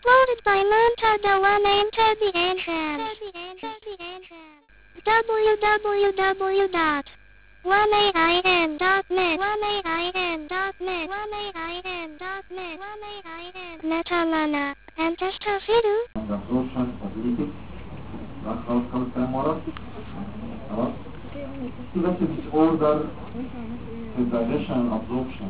Uploaded by Montada One Enter the entrance. www.1ain.net Metalana and Testafidu. absorption of lipids. خلاص كلام ورا. خلاص في بس disorder في digestion and absorption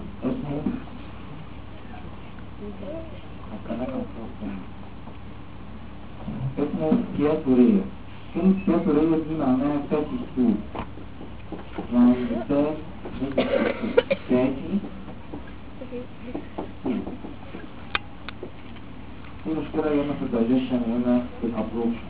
اسمه كياتوريا. كلمة كياتوريا دي معناها فاتي ستول، يعني الإنسان فاتي في مشكلة يا إما في الدايجيشن يا إما في الأبروشن.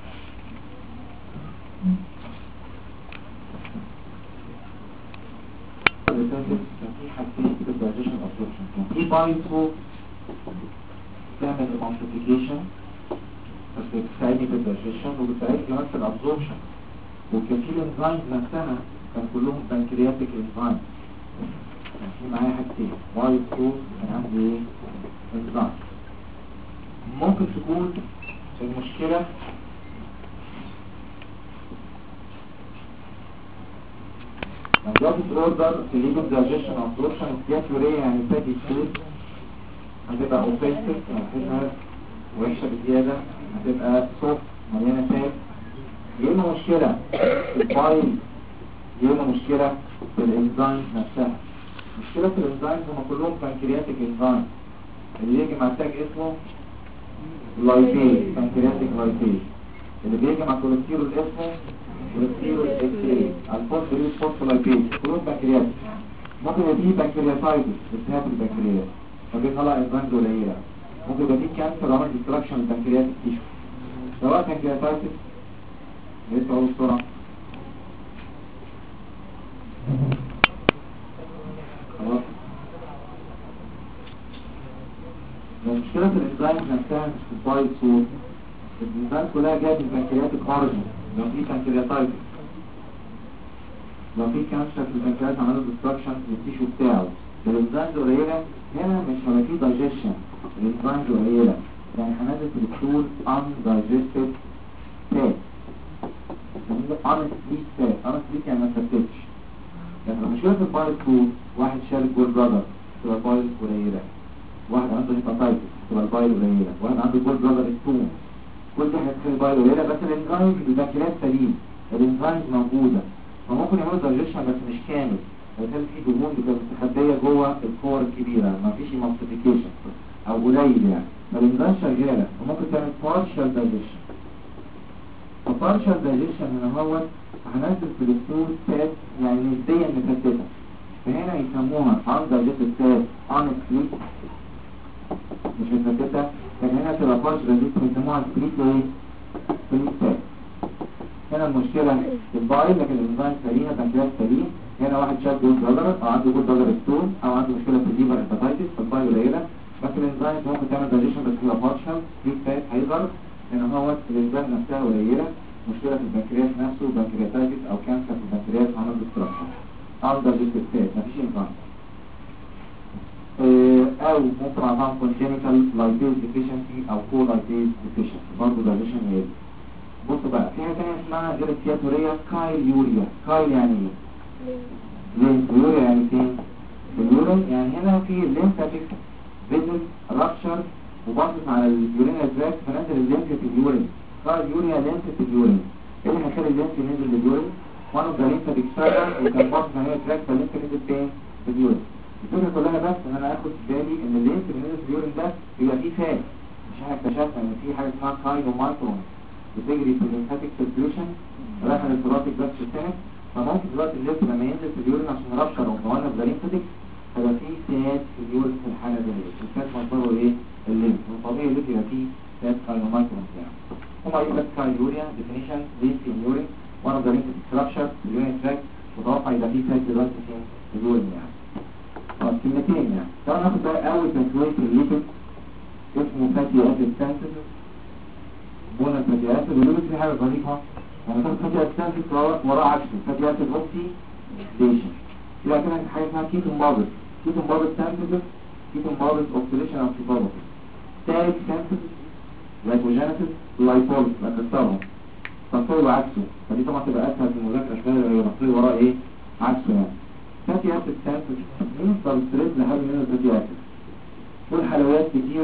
كان في حاجتين في الدايجيشن والأبروشن، كان في بايتو تعمل الامبليفيكيشن بس بتساعدني في الدايجيشن وبتساعدني كمان في الأبروشن، وكان في الانزيمز نفسها كان كلهم بانكرياتيك انزيمز. كان في معايا حاجتين بايتو كان عندي ايه؟ انزيم. ممكن تكون المشكلة Anxiety order في legal digestion absorption كياتوريا يعني فاتي ستول هتبقى اوفنسيف هتبقى وحشة بزيادة، هتبقى سوفت مليانة فات، يا اما مشكلة في البايل يا اما مشكلة في الانزيمز نفسها. مشكلة في الانزيمز هم كلهم بانكرياتيك انزيمز، اللي يجي مع تاج اسمه لايبيز بانكرياتيك لايبيز، اللي بيجي مع كوليسترول اسمه كوليسترول اكسي الفوسفوريد فوسفولايبيز، كلهم بانكرياتيك. ممكن يبقى فيه بانكرياتايتس التهاب البنكرياس فبيطلع انزيمز قليله، ممكن يبقى فيه كانسر عمل ديستراكشن للبنكرياتيك تيشو. سواء بانكرياتايتس لسه اقول بسرعه خلاص. المشكله في الانزيمز نفسها مش في البايل سورس، الانزيمز كلها جايه من البنكرياتيك اوريجن. لو في بانكرياتايتس لو في كانسر في البنكرياس عملوا ديستراكشن للتيشو بتاعه، الانزيمز قليله هنا مش هيبقى فيه دايجيشن، الانزيمز قليله يعني هنزل في الطول undigested fat، honestly fat، honestly يعني ما فتتش. يعني لو مشكلة في البايل فود واحد شارب جول بلادر تبقى البايل قليله، واحد عنده هيباتايتس تبقى البايل قليله، واحد عنده جول بلادر ستون، كل ده هتخلي البايل قليله. بس الانزيمز البنكرياس سليم، الانزيمز موجوده فممكن يعملوا دايجيشن بس مش كامل، هيخلي في دهون بتبقى مستخبيه جوه الكور الكبيره، ما فيش ايمالسيفيكيشن او قليل يعني، فالانزيم شغاله وممكن تعمل بارشال دايجيشن. البارشال دايجيشن هنا هو هنزل في الستول فات يعني نسبيا مفتته، فهنا يسموها undigested fat honestly مش مفتته، كان هنا تبقى بارشال دايجيشن يسموها سبليت ايه؟ سبليت فات. هنا المشكلة في البايل لكن الانزيم سليمة، البنكرياس سليم. هنا واحد شاب جول بلادر او عنده جول بلادر ستون او عنده مشكلة في الليفر هيباتايتس فالبايل قليلة، بس الانزيم ممكن تعمل دايجيشن بس هي بارشال سبليت فات هيظهر. هنا هو الانزيم نفسها قليلة، مشكلة في البنكرياس نفسه بنكرياتايتس او كانسر في البنكرياس عمل ديستراكشن undigested fat مفيش انزيم. او ممكن عندهم congenital lipase deficiency او co-lipase deficiency برضه دايجيشن هيقل. بصوا بقى في حاجه ثانيه اسمها غير الكياتوريا كايليوريا. كايل يعني ايه؟ ليمفيوريا يعني فين؟ في اليورين، يعني هنا في الليمفاتيك فيزل رابشر وباصص على اليورينال تراك فنزل الليمف في اليورين. كايليوريا ليمف في اليورين، ايه اللي هيخلي الليمف ينزل لليورين؟ وان اوف ذا ليمفاتيك سيرفر وكان باصص على التراك فالليمف نزل فين؟ في اليورين. الفكره كلها بس ان انا اخد بالي ان الليمف اللي نزل في اليورين ده بيبقى فيه فات، مش احنا اكتشفنا ان في حاجه اسمها كايلومايكرون بتجري في الليمفاتيك سيركيوليشن رايحه للثوراتيك بس سيستمك، فممكن دلوقتي الليمف لما ينزل في اليورين عشان يرشر او مولد الليمفاتيك هيبقى فيه فات في اليورين في الحاله دي. الفات مصدره ايه؟ الليمف، والطبيعي اللي يبقى فيه فات كايلومايكرون يعني. هم يقول لك كايلوريا ديفينيشن ليمف في اليورين وان اوف ذا ليمفاتيك ستراكشر في اليورين تراك، وتوقع يبقى فيه فات دلوقتي فين؟ في اليورين يعني. طب كلمتين يعني. تعالوا ناخد بقى اول تسويه الليبيد اسمه فاتي اسيد سينثيسيس بونا فاتي اسيد. والليبيد في حاجه ظريفه لما تاخد فاتي اسيد سينثيسيس وراه عكسه فاتي اسيد اوكسيديشن، يبقى كده حاجه اسمها كيتون بابل. كيتون بابل سينثيسيس كيتون بابل اوكسيديشن او كيتوباسيس. تاج سنسس لايكوجينيسيس لايبوليس هنكسرهم تصوير عكسه، فدي طبعا تبقى اسهل في المذاكره شويه لو تصوير وراه ايه عكسه يعني. فاتي اسيد سنسس مين سبستريت لحد من الفاتي اسيد والحلويات كتير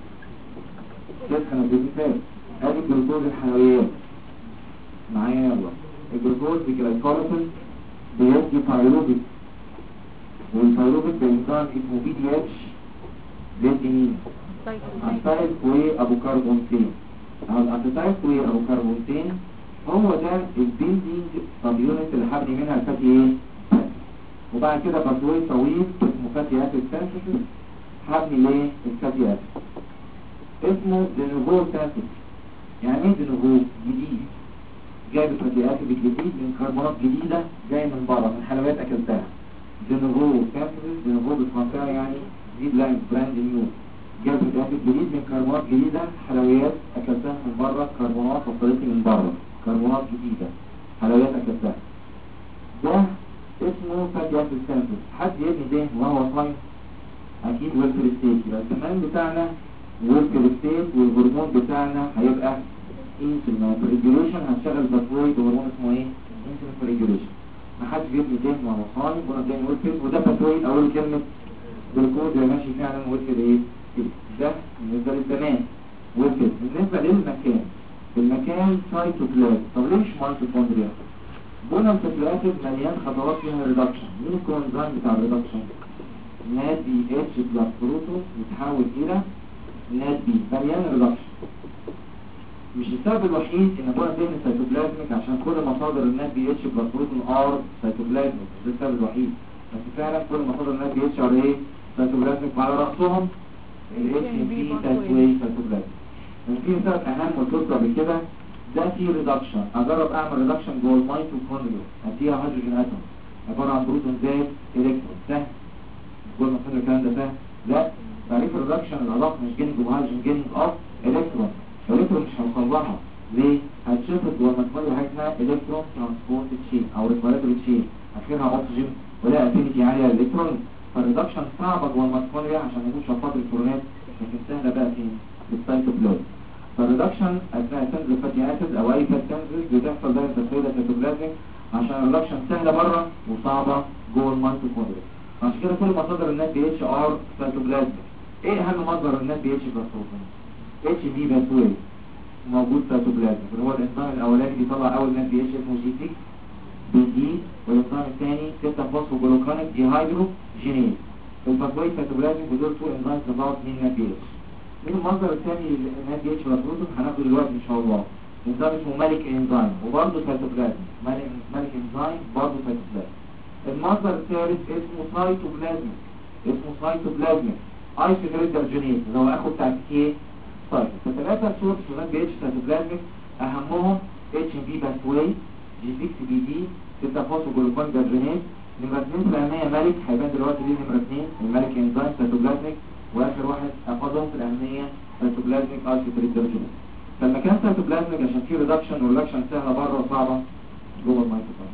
تسخن الجلوكوز. ادي الجلوكوز الحلويات معايا يلا. الجلوكوز بجلايكوليسيس بيدي بايروبيك، والبايروبيك بإنزيم اسمه بي دي اتش بيدي مين؟ اسيتايل وابو كربونتين. الاسيتايل وابو كربونتين هو ده البيلدينج سب يونت اللي هبني منها الفاتي ايه؟ وبعد كده باسوي طويل اسمه فاتي اسيد سينثيسيس هبني ليه الفاتي اسيد اسمه دينوفو سينثيسيس. يعني ايه دينوفو؟ جديد، جايب الفاتي اسيد الجديد من كربونات جديده جاي من بره من حلويات اكلتها. دينوفو سينثيسيس، دينوفو بالفرنساوي يعني دي براند نيو، جايب الفاتي اسيد جديد من كربونات جديده حلويات اكلتها من بره، كربونات وصلتني من بره، كربونات جديده حلويات اكلتها. ده اسمه فاتي اسيد سينثيسيس. حد يبني ده وهو صايم؟ اكيد ويلفر ستيت. يبقى الكمان بتاعنا ويلفر ستيت والهرمون بتاعنا هيبقى انسولين ريجوليشن. هنشغل باترويد هرمون اسمه ايه؟ انسولين ريجوليشن. ما حدش بيبني ده وهو صايم ولا ده ويلفر، وده باترويد اول كلمه جلوكوز اللي ماشي فعلا ويلفر ايه؟ ده بالنسبه للزمان ويلفر. بالنسبه للمكان، المكان سايتوبلازم. طب ليه مش ميتوكوندريا؟ بونا الفاتي مليان خطوات فيها ريدكشن. مين الكونزايم بتاع الريدكشن؟ ناد بي اتش بلس بروتون يتحول الى ناد بي، مليان ريدكشن. مش السبب الوحيد ان بونا ذهن سيتوبلازميك عشان كل مصادر الناد بي اتش بلس بروتون ار سيتوبلازميك، ده السبب الوحيد. بس فعلا كل مصادر الناد بي اتش ار ايه؟ سيتوبلازميك، وعلى راسهم الاتش بي تسوي سيتوبلازميك. في سبب اهم قلت قبل كده، ده فيه ريدكشن. اجرب اعمل ريدكشن جوه الميتوكوندريا اديها هيدروجين اتوم عباره عن بروتون زائد الكترون، سهل جوه الميتوكوندريا الكلام ده سهل؟ لا، تعريف الريدكشن العلاقه مش جيننج وهيدروجين، جيننج اوف الكترون. الالكترون مش هنطلعها ليه؟ هتشفط جوه الميتوكوندريا حاجه اسمها الكترون ترانسبورت تشين او ريسبيراتوري تشين، اخرها اكسجين ولا افينيتي عاليه للالكترون. فالريدكشن صعبه جوه الميتوكوندريا عشان يكون شفاط الالكترونات، لكن سهله بقى فين؟ في السيتوبلازم. فالريدكشن اثناء تنزل فاتي اسيد او اي فات تنزل بتحصل دايما تسويه سيتوبلازميك عشان الريدكشن سهله بره وصعبه جوه الميتوكوندريا. عشان كده كل مصادر النات بي اتش ار سيتوبلازميك. ايه اهم مصدر النات بي اتش بروتين؟ اتش بي باسوي موجود سيتوبلازميك، اللي هو الانزيم الاولاني بيطلع اول نات بي اتش اسمه جي 6 بي دي، والانزيم الثاني 6 فوسفوجلوكانيك دي هيدروجينيز. الباسوي سيتوبلازميك ودول تو انزيمز بتاعت مين نات بي اتش. مين المصدر الثاني للناد بي اتش بروتين؟ هناخده دلوقتي ان شاء الله. انزيم اسمه مالك انزيم وبرضه سيتوبلازم، مالك انزيم برضه سيتوبلازم. المصدر الثالث اسمه سايتوبلازم، اسمه سايتوبلازم ايسوتريدرجينيز اللي هو اخو بتاع كي سايت. فثلاثه سورس للناد بي اتش سيتوبلازميك اهمهم اتش بي باسوي جي 6 بي دي 6 فوسفوجلوكان درجينيز. نمره 2 في الاهميه مالك، هيبان دلوقتي دي نمره 2 المالك انزيم سيتوبلازميك. واخر واحد اخدهم في الاهميه سيتوبلازميك ايسوتريدرجينيز. فالمكان سيتوبلازميك عشان فيه ريدكشن، والريدكشن سهله بره وصعبه جوه الميتوكوندريا.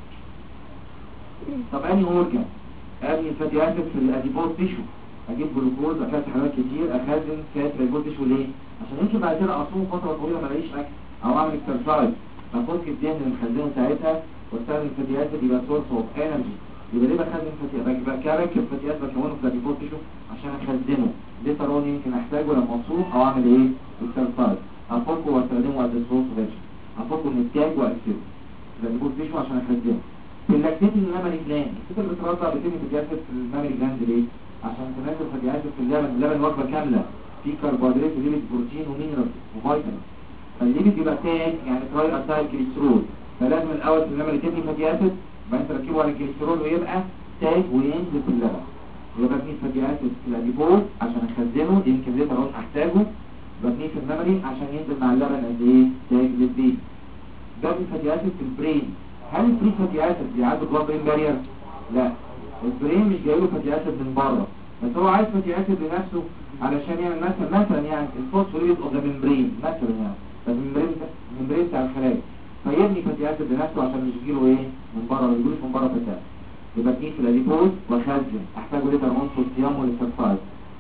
طب انهي اورجان؟ ابني الفاتي اسيد في الاديبوز تيشو، اجيب جلوكوز اكلت حلويات كتير اخزن فات الاديبوز تيشو ليه؟ عشان يمكن بعد كده اصوم فتره طويله ما الاقيش اكل او اعمل اكسرسايز، افك الدهن اللي مخزنه ساعتها واستخدم الفاتي اسيد يبقى سورس اوف انرجي. يبقى ليه بخزن فاتي؟ بركب فاتي اسيد بكونه في الاديبوز تيشو عشان اخزنه لترون يمكن احتاجه لما اصوم او اعمل ايه؟ اكسرسايز. افكه واستخدمه از سورس اوف انرجي، افكه من التاج واكسره الاديبوز تيشو عشان اخزنه. في اللاكتين المامري جلاند، الست اللي بترضع بتني فاتي اسيد في المامري جلاند ليه؟ عشان تناسب فاتي اسيد في اللبن. اللبن وجبه كامله فيه كربوهيدرات وليبيد بروتين ومينرالز وفيتامين. فالليبيد بيبقى تاج يعني تراي اسايل كوليسترول، فلازم الاول في المامري تبني فاتي اسيد وبعدين تركبه على الكوليسترول ويبقى تاج وينزل في اللبن. يبقى ببني فاتي اسيد في الاديبوز عشان اخزنه، دي يمكن ليه ترون احتاجه. ببنيه في المامري عشان ينزل مع اللبن قد ايه؟ تاج للبيبي. ببني فاتي اسيد في البرين. هل الفري فاتي اسيد بيعدي جوه برين بارير؟ لا، البرين مش جايله فاتي اسيد من بره، بس هو عايز فاتي اسيد لنفسه علشان يعمل مثلا يعني الفوسفوريد اوف ذا ممبرين مثلا، يعني الممبرين بتاع الخلايا، فيبني فاتي اسيد لنفسه عشان مش يجيله ايه؟ من بره، ما يجيلوش من بره فاتي اسيد. يبقى ابنيه في الاديبوز واخزن، احتاجه لتر اون في الصيام والاكسرسايز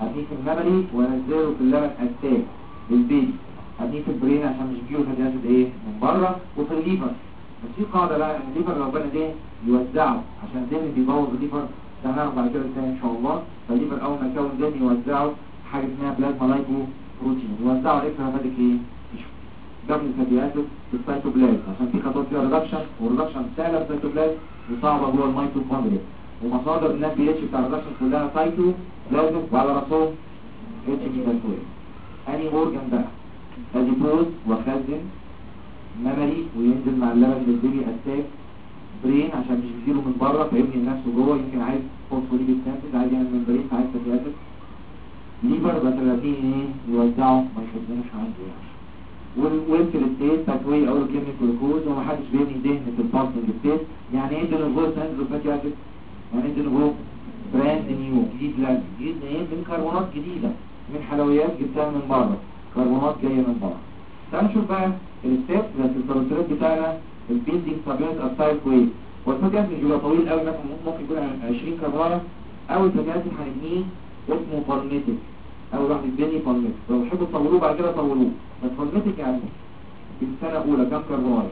هديه في الميموري وانزله في اللبن اتاك للبيبي، هديه في البرين عشان مش بيجيله فاتي اسيد ايه من بره، وفي الليفر. بس في قاعده بقى ان الليفر لو بنى ده يوزعه عشان الدم بيبوظ الليفر، ده هنعرف بعد كده ازاي ان شاء الله. فالليفر اول ما يكون دم يوزعه حاجه اسمها بلازما لايبو بروتين، يوزعه اكسترافاتيك ايه قبل الفاتي اسيد في السيتوبلازم، عشان في خطوات فيها ريدكشن، والريدكشن سهله في السيتوبلازم وصعبه جوه الميتوكوندريا. ومصادر الناس بي اتش بتاع الريدكشن كلها سيتوبلازم، وعلى راسهم اتش بي باسوي. اني اورجن بقى اديبوز وخزن ميموري وينزل مع اللبن للبيبي اتاك برين عشان مش بيجيله من بره فيبني نفسه جوه، يمكن عايز فوسفوليبيد سنتز، عايز يعمل ممبرين، عايز فاتي اسيد. ليفر بس الذين ايه يوزعوا ما يخزنوش عنده يعني. والويلفر ستيت تكوين اول كلمه جلوكوز، ومحدش بيبني ذهن في البالسنج ستيت. يعني ايه دينوفو سنتز فاتي اسيد؟ يعني ايه دينوفو براند نيو جديد، لا جديد ايه من كربونات جديده، من حلويات جبتها من بره، كربونات جايه من بره. تعالوا نشوف بقى الستيب بس الكوليسترول بتاعنا البيلدينج سابينت ابتايل كويس. والفاتي اسيد مش بيبقى طويل قوي، مثلا ممكن يكون 20 كربونه. اول فاتي اسيد هنبنيه اسمه بالميتيك، اول واحد يتبني بالميتيك، لو تحبوا تصوروه بعد كده صوروه. بس بالميتيك يعني في السنه الاولى كام كربونه؟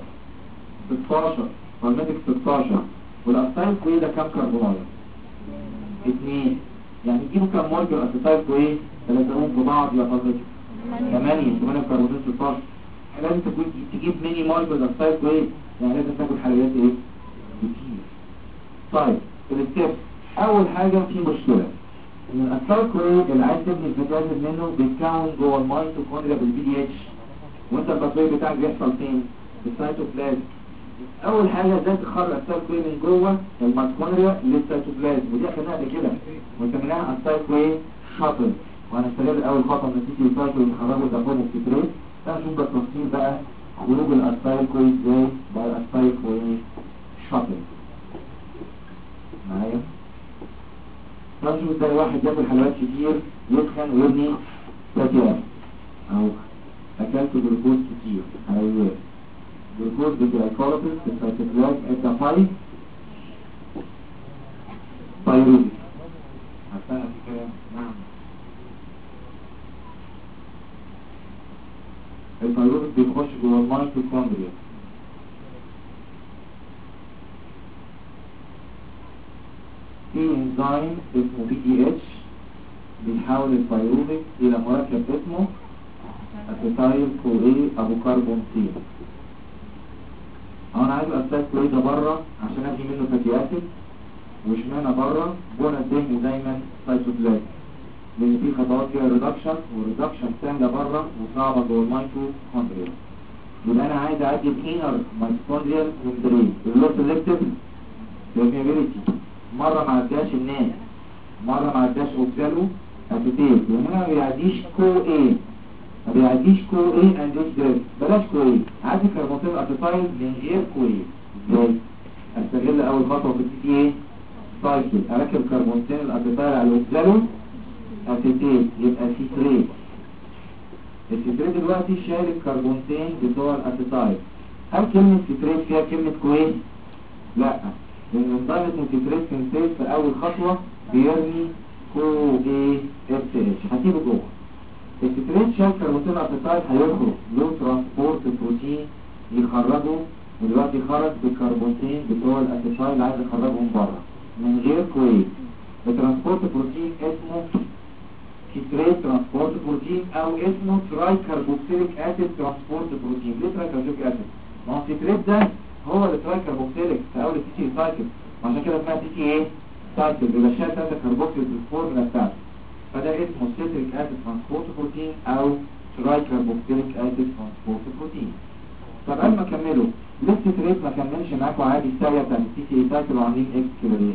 16 بالميتيك 16. والابتايل كويس ده كام كربونه؟ 2. يعني تجيبوا كام مولكيول اسيتايل كويس تلزقوهم في بعض يا بالميتيك 8 كربونات 16. لازم تجيب ميني مولكيول اسيتايل كويس، يعني لازم تاكل حلويات ايه كتير. طيب الستيب اول حاجه في مشكله ان الاسيتايل كويس اللي عايز تبني الفاتي اسيد منه بيتكون جوه الميتوكوندريا بالبي دي اتش، وانت البطاريه بتاعك بيحصل فين؟ في السيتوبلازم. اول حاجه ازاي تخرج الاسيتايل كويس من جوه الميتوكوندريا للسيتوبلازم، ودي اخدناها قبل كده وسميناها اسيتايل كويس شاتل. وهنستغل اول خطوه من السيتي سايكل ونخرجه دافون الستريت. نشوف بالتفصيل بقى خروج الاسيتايل كويس ازاي بقى الاسيتايل كويس شاتل معايا. نشوف ازاي واحد ياكل حلويات كتير يتخن ويبني فاتي اسيد، او اكلت جلوكوز كتير حلويات. جلوكوز بالجلايكوليسيس في السيتوبلازم ادى بايروزيس. عارفينها في كده؟ نعم. البايروزيس بيخش جوه الميتوكوندريا. في انزيم اسمه بي دي اتش بيحول البايروزيس الى مركب اسمه اسيتايل كوي ابو كربونتين. انا عايز الاسيتايل كوي ده بره عشان ابني منه فاتي اسيد، واشمعنى بره؟ بنى الدهن دايما سيتوبلازم، لان في خطوات فيها ريدكشن، والريدكشن سهله بره وصعبه جوه الميتوكوندريا. يبقى انا عايز اعدي الانر ميتوكوندريال ممبرين اللي هو سيلكتيف بيرميابيليتي، مره ما عداش الناس، مره ما عداش اوكسالو اسيتيت، وهنا ما بيعديش كو ايه، ما بيعديش كو ايه اند اتش دريس، بلاش كو ايه، عادي كربونتين اسيتايل من غير كو ايه. ازاي؟ استغل اول خطوه في السي ايه سايكل، اركب كربونتين الاسيتايل على الاوكسالو اسيتيت يبقى سيتريت. السيتريت دلوقتي شايل الكربونتين بتوع الاسيتايل. هل كلمه سيتريت فيها كلمه كويس؟ لا، لان انضمت السيتريت سنتيز في اول خطوه بيرمي كو اي اس اتش هتيجي جوه. السيتريت شايل كربونتين الاسيتايل هيخرج له ترانسبورت بروتين يخرجه، ودلوقتي خرج بالكربونتين بتوع الاسيتايل عايز يخرجهم بره من غير كويس. الترانسبورت بروتين اسمه سيتريت ترانسبورت بروتين او اسمه تراي كربوكسيليك اسيد ترانسبورت بروتين. ليه تراي كربوكسيليك اسيد؟ ما هو السيتريت ده هو اللي تراي كربوكسيليك في اول السي تي سايكل، عشان كده اسمها سي تي ايه سايكل، بيبقى شايل 3 كربوكسيل في الفورمولا بتاعته، فده اسمه سيتريك اسيد ترانسبورت بروتين او تراي كربوكسيليك اسيد ترانسبورت بروتين. طب قبل ما اكمله ليه السيتريت ما كملش معاكم عادي الساويه بتاعت السي تي سايكل وعاملين اكس كده ليه؟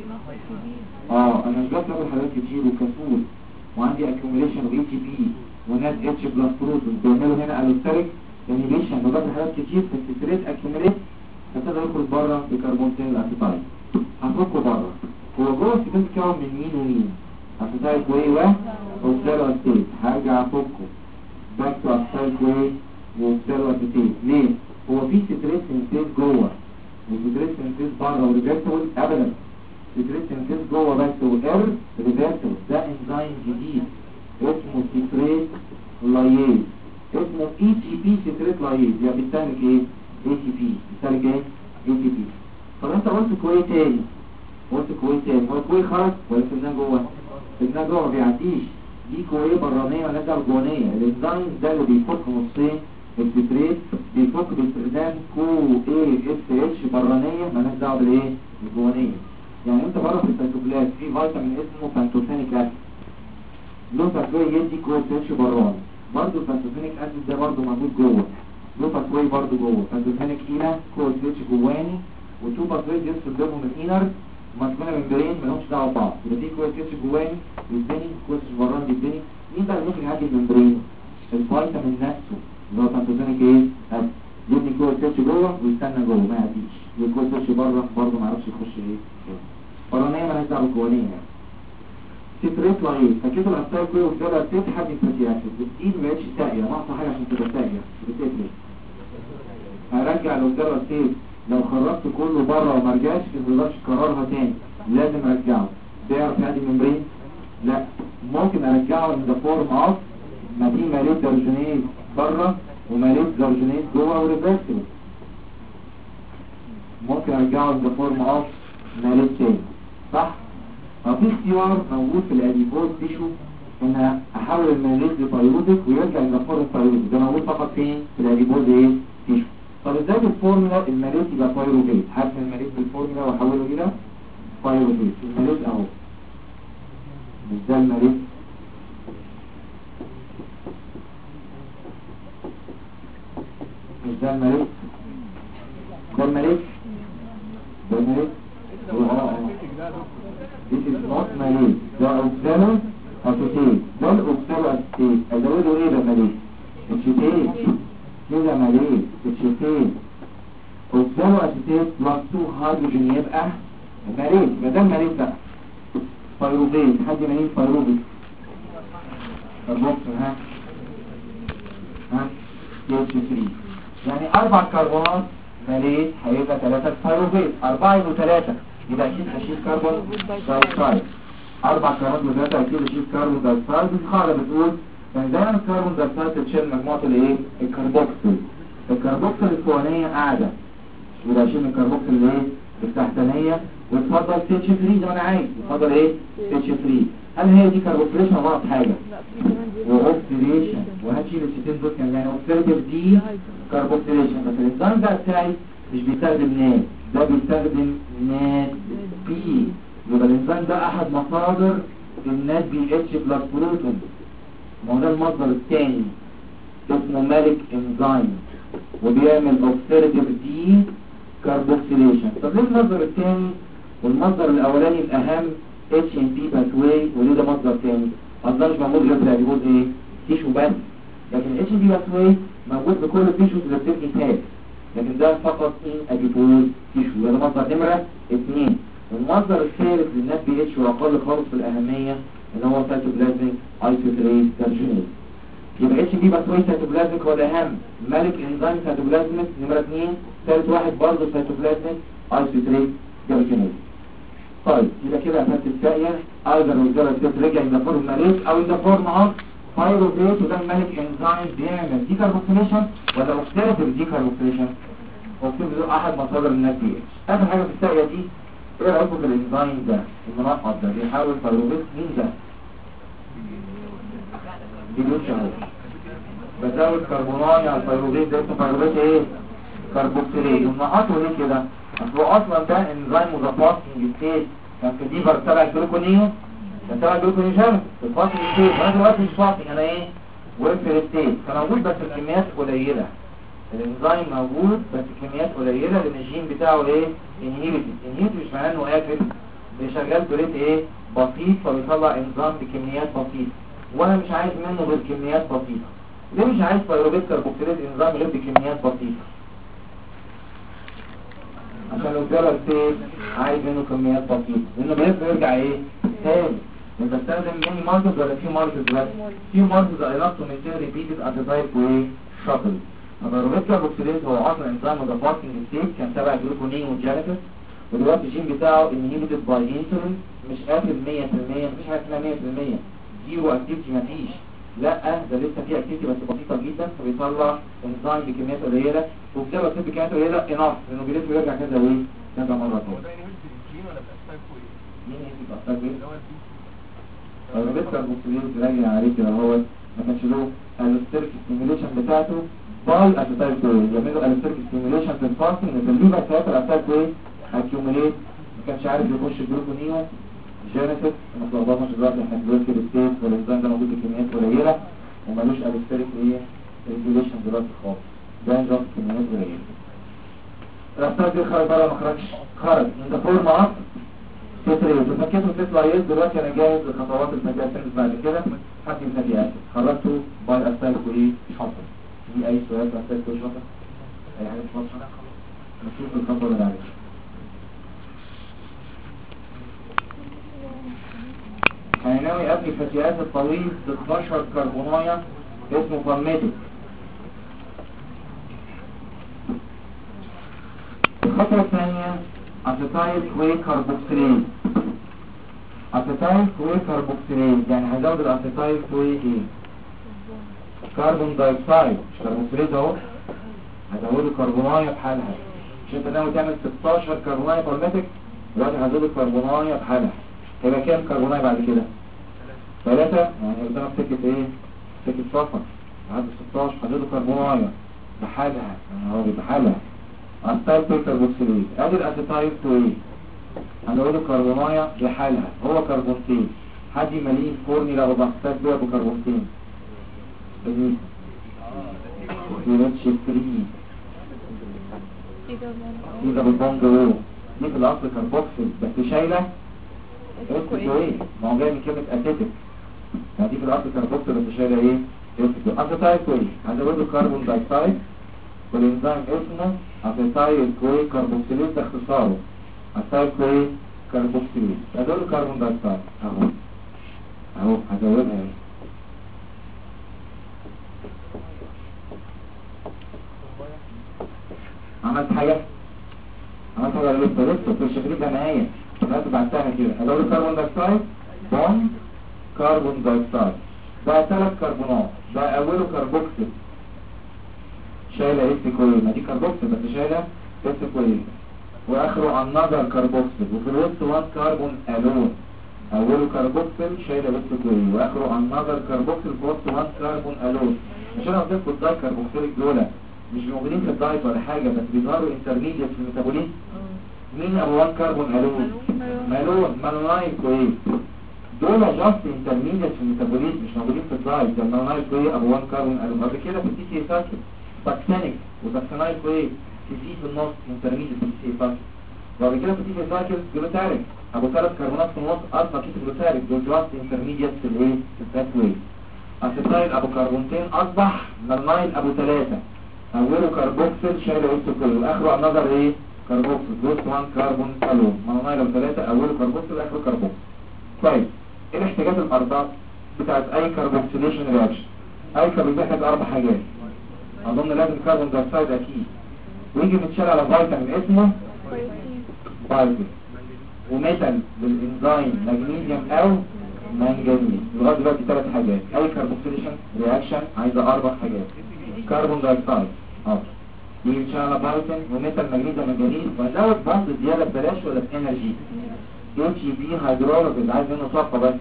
انا مش باكل حاجات كتير وكسول وعندي اكيوميليشن واي تي بي وناس اتش بلس بروتين بيعملوا هنا الوستريك انيبيشن وباكل حاجات كتير في السيتريت اكيوميليت فابتدى يخرج بره بكربونتين الاسيتايل. هفكه بره. هو جوه السيتريت كون من مين ومين؟ اسيتايل كوي واوكسالو اسيتيت. هرجع افكه باك تو اسيتايل كوي واوكسالو اسيتيت. ليه؟ هو في سيتريت سنتيز جوه والسيتريت سنتيز بره وريفيرسبل ابدا. سيتريت سنتيز جوه بس واير ريفيرسبل، ده انزيم جديد اسمه سيتريت لايز، اسمه اي تي بي سيتريت لايز، يعني بيستهلك ايه؟ اي تي بي، بيستهلك ايه؟ اي تي بي. طب انت قلت كوي تاني، قلت كوي تاني، هو كوي خرج ولا سيبناه جوه؟ سيبناه جوه ما بيعديش، دي كوي برانيه ولا ده جوانيه. الانزيم ده اللي بيفك نصين السيتريت، بيفك باستخدام كو اي اس اتش برانيه مالهاش دعوه بالايه؟ الجوانيه. يعني انت بره في السيتوبلازم في فيتامين اسمه بانتوثينيك اسيد، له تكوين يدي كو اس اتش براني، برضه البانتوثينيك اسيد ده برضه موجود جوه، له تكوين برضه جوه بانتوثينيك اينا كو اس اتش جواني، وتو باثويز يفصل بينهم الانر ماسكونه ممبرين مالهمش دعوه ببعض، يبقى في كو اس اتش جواني والدني كو اس اتش براني بالدني. مين بقى اللي ممكن يعدي الممبرين؟ الفيتامين نفسه اللي هو بانتوثينيك ايه؟ اسيد، يدي كو اس اتش جوه ويستنى جوه ما يعديش، والكو اس اتش بره برضه ما يعرفش يخش ايه برانيه مالهاش دعوه بالجوانيه يعني. سيتريت لايز فكده الأبطال كله وفضلها تتحد الفتي أسيد، الإيد ما بقتش ساقية، ناقصة حاجة عشان تبقى ساقية بتترك. هرجع الأبطال السيد لو خرجت كله بره وما رجعش ما تقدرش تكررها تاني، لازم أرجعه. بيعرف يعدي الممبرين؟ لا. ممكن أرجعه من ذا فورم أوف ما في ماليت درجينيز بره وماليت درجينيز جوه وريفرسبل، ممكن أرجعه من ذا فورم أوف ماليت تاني، صح؟ ففي اختيار موجود في الاديبوز تيشو ان احول الماليز لفيروزك ويرجع لفور الفيروزك، ده موجود فقط فين؟ في الاديبوز ايه؟ تيشو. طب ازاي بالفورمولا الماليز يبقى فيروزيت؟ حجم الماليز بالفورمولا واحوله الى فيروزيت. الماليز اهو، مش ده الماليز، مش ده الماليز، ده الماليز، ده الماليز This is not malate. ده اوكسالو اسيتيت، ده الاوكسالو اسيتيت ازوده ايه ده ماليت؟ اتشيتيت كده ماليت اتشيتيت اوكسالو اسيتيت بلس 2 هيدروجين يبقى ماليت، يبقى ده الماليت بقى فيروزيت. حد مالين فيروزيت البوكس ها TH3 يعني 4 كربونات ماليت هيبقى 3 فيروزيت، 4 يبقوا 3 يبقى اكيد هشيل كربون دايوكسيد، 4 كربونات و3 اكيد هشيل كربون دايوكسيد. دي قاعده بتقول ان دايما الكربون دايوكسيد تتشيل مجموعه الايه؟ الكربوكسيل، الكربوكسيل الفوقانيه قاعده يبقى اشيل الكربوكسيل الايه؟ التحتانيه وتفضل اتش 3 زي ما انا عايز، يفضل ايه؟ اتش 3. هل هي دي كربوكسيليشن ولا حاجه؟ واوكسيديشن، وهتشيل الستين دول كان يعني اوكسيديف دي كربوكسيليشن. بس الانزيم ده بتاعي مش بيستخدم ناد، ده بيستخدم ناد بي، يبقى الانزيم ده احد مصادر الناد بي اتش بلس بروتون، ما هو ده المصدر الثاني اسمه مالك انزيم وبيعمل اوكسيديف دي كربوكسيليشن. طب ليه المصدر الثاني والمصدر الاولاني الاهم اتش ام بي باثواي وليه ده مصدر ثاني؟ مصدر مش موجود غير في الاديبوز ايه؟ تيشو بس، لكن اتش ام بي باثواي موجود في كل التيشوز اللي بتبني تاج، لكن ده فقط ان اديبوز تيشو، ده مصدر نمرة 2. المصدر الثالث للنات بي اتش واقل خالص في الاهمية اللي هو سيتوبلازميك ايسوتريت كارجينيز. يبقى اتش بي باثواي سيتوبلازميك هو الاهم، مالك انزيم سيتوبلازميك نمرة 2، ثالث واحد برضه سيتوبلازميك ايسوتريت كارجينيز. طيب يبقى كده قفلت الساقية ايضا والجرى رجع الى فورم مالك او الى فورم اوف فايروزيت، وده المالك انزيم بيعمل دي كاربوكسيليشن ولا اوكسيديف دي كاربوكسيليشن؟ اوكسيديف ده احد مصادر النات بي اتش. اخر حاجه في الساقية دي ايه رايكم في الانزيم ده المنقط ده بيحاول فايروزيت؟ مين ده؟ بيجوش اهو بزود كربوناي على الفيروزيت، ده اسمه فيروزيت ايه؟ كربوكسيليز. ونقطه ليه كده؟ اصل اصلا ده انزيم مضافاتنج ستيت كان في ديبر تبع الجلوكونيو، كان تبع الجلوكونيو شامل في الفاصل ستيت، وانا دلوقتي مش فاصل انا ايه؟ وينفر ستيت، كان موجود بس الكميات قليله، الانزيم موجود بس كميات قليله لان الجين بتاعه ايه؟ انهيبيتد مش معناه انه قافل، بيشغل بريت ايه؟ بسيط، فبيطلع انزيم بكميات بسيطه، وانا مش عايز منه غير كميات بسيطه. ليه مش عايز فيروبيت كربوكسيليز انزيم غير بكميات بسيطه؟ عشان لو جرى ستيت عايز منه كميات بسيطه، لانه بيرجع ايه؟ تاني. انت بتستخدم ميني ماركز ولا في ماركز بس؟ في ماركز ايلاكتو ميتين ريبيتد ات تايب وايه؟ شاتل. فيروبيت كربوكسيليز هو اصلا انزيم مضافاتنج ستيت كان تبع جلوكونين وجينيتس، ودلوقتي الجين بتاعه انهيبيتد باي انسولين، مش قافل 100%، مفيش حاجه اسمها 100%، زيرو اكتيفيتي مفيش، لا ده لسه في اكتيفيتي بس بسيطه جدا، فبيطلع انزيم بكميات قليله، وفي ده بس بكميات قليله اناف لانه بيلف ويرجع كذا ايه كذا مره هو تاني. ده انهبيت الانسولين ولا بتاثر كويس؟ مين يجي بقى ايه؟ اللي هو البي الريبيتر بوكسيلين راجع عليه كده هو ما كانش له الستيرك ستيميوليشن بتاعته باي اسيتايل كوين، يعملوا الستيرك ستيميوليشن في الفاستنج ان الليفر ساعتها الاسيتايل كوين اكيوميليت، ما كانش عارف يخش جلوكونيو جينيسيس، ما تلخبطش دلوقتي احنا في الستيت والانزيم ده موجود بكميات قليله ومالوش الستيرك ايه ريجوليشن دلوقتي خالص، ده نظام كميات قليله. الاسيتايل كوين خرج بره ما خرجش، خرج من ده فورم اب تتريد وفكيته تطلع يد. دلوقتي انا جاهز لخطوات الفتي اسيد بعد كده حكم الفتي اسيد خرجته باي اسيد وايه شاطر. في اي سؤال في اسيد وايه شاطر؟ اي حاجه مش واضحه؟ نشوف الخطوه اللي بعدها. هنناوي قبل الفتي اسيد طويل 16 كربونايه اسمه فالميتيك. الخطوه الثانيه اسيتايل كوي كاربوكسيليز. اسيتايل كوي كاربوكسيليز يعني هزود الاسيتايل كوي ايه؟ كربون دايوكسيد، مش كاربوكسيليز اهو، هزوده كربونايه بحالها. مش انت ناوي تعمل 16 كربونايه فورماتيك؟ دلوقتي هزود الكربونايه بحالها. يبقى كام كربونايه بعد كده؟ 3 يعني قدامك سكه ايه؟ سكه صفر بعد 16 هزود كربونايه بحالها، يعني هو بحالها. اسيتايل كوي كاربوكسيليز ادي الاسيتايل كوي هنقول الكربونايه بحالها، هو كربونتين. حد يمليه فورميلا او بحثات بيها بكربونتين بنيس وفيراتش فري كده بالبونج رو دي في الاصل كربوكسيل بس شايله اس كوي، ما هو جاي من كلمه اسيتيك، يعني دي في الاصل كربوكسيل بس شايله ايه اس كوي. اسيتايل كوي هنقول كربون دايوكسيد والانزيم اسمه اسيتايل كوي كاربوكسيليز، ده اختصاره اسيتايل كوي كاربوكسيليز. هدول كربون دايوكسيد اهو هزودها اهي. عملت حاجه لسه في الشفريك ده نهايه الناس بعتها كده. هدول كربون دايوكسيد بون كربون دايوكسيد ده 3 كربونات، ده اوله كربوكسيل شايله اس كوي، ما دي كربوكسيل بس شايله اس كوي، واخره النظر كربوكسيل، وفي الوسط 1 كربون الون اوله كربوكسيل شايله اس كوي واخره النظر كربوكسيل في وسط 1 كربون الون. مش انا قلت لكم الداي كربوكسيليك دول مش موجودين في الدايت ولا حاجه بس بيظهروا انترميديت في الميتابوليزم. مين ابو 1 كربون الون؟ مالونايل كوي، دول جاست انترميديت في الميتابوليزم مش موجودين في الدايت. ده مالونايل كوي ابو 1 كربون الون قبل كده في التي سي سايكل باكسينيك وباكسينايل كوي في النص انترميديت في التي سي سايكل، وبعد كده في التي سي سايكل جلوتاريك ابو 3 كربونات في النص اصلا في جلوتاريك، دول جاست انترميديت في الايه في الباثوي. اسيتايل ابو كربونتين اصبح مالونايل ابو 3 اوله كربوكسيل شايله اس كوي واخره النظر ايه كربوكسيل بلس 1 كربون الون. مالونايل ابو 3 اوله كربوكسيل واخره كربوكسيل. طيب ايه الاحتياجات الاربعه بتاعت اي كربوكسيليشن رياكشن؟ اي كربوكسيل 4 حاجات اظن لازم كربون دايوكسيد اكيد، ويجي متشال على فيتامين اسمه فايتامين، وميتال بالانزيم مغنيسيوم او منجنيز. لغايه دلوقتي 3 حاجات. اي كربوكسيليشن رياكشن عايزه 4 حاجات. كربون دايوكسيد يجي متشال على فيتامين وميتال مغنيسيوم منجنيز، وازود بوند زياده ببلاش ولا بانرجي اتش بي هيدروليز عايز منه طاقه بس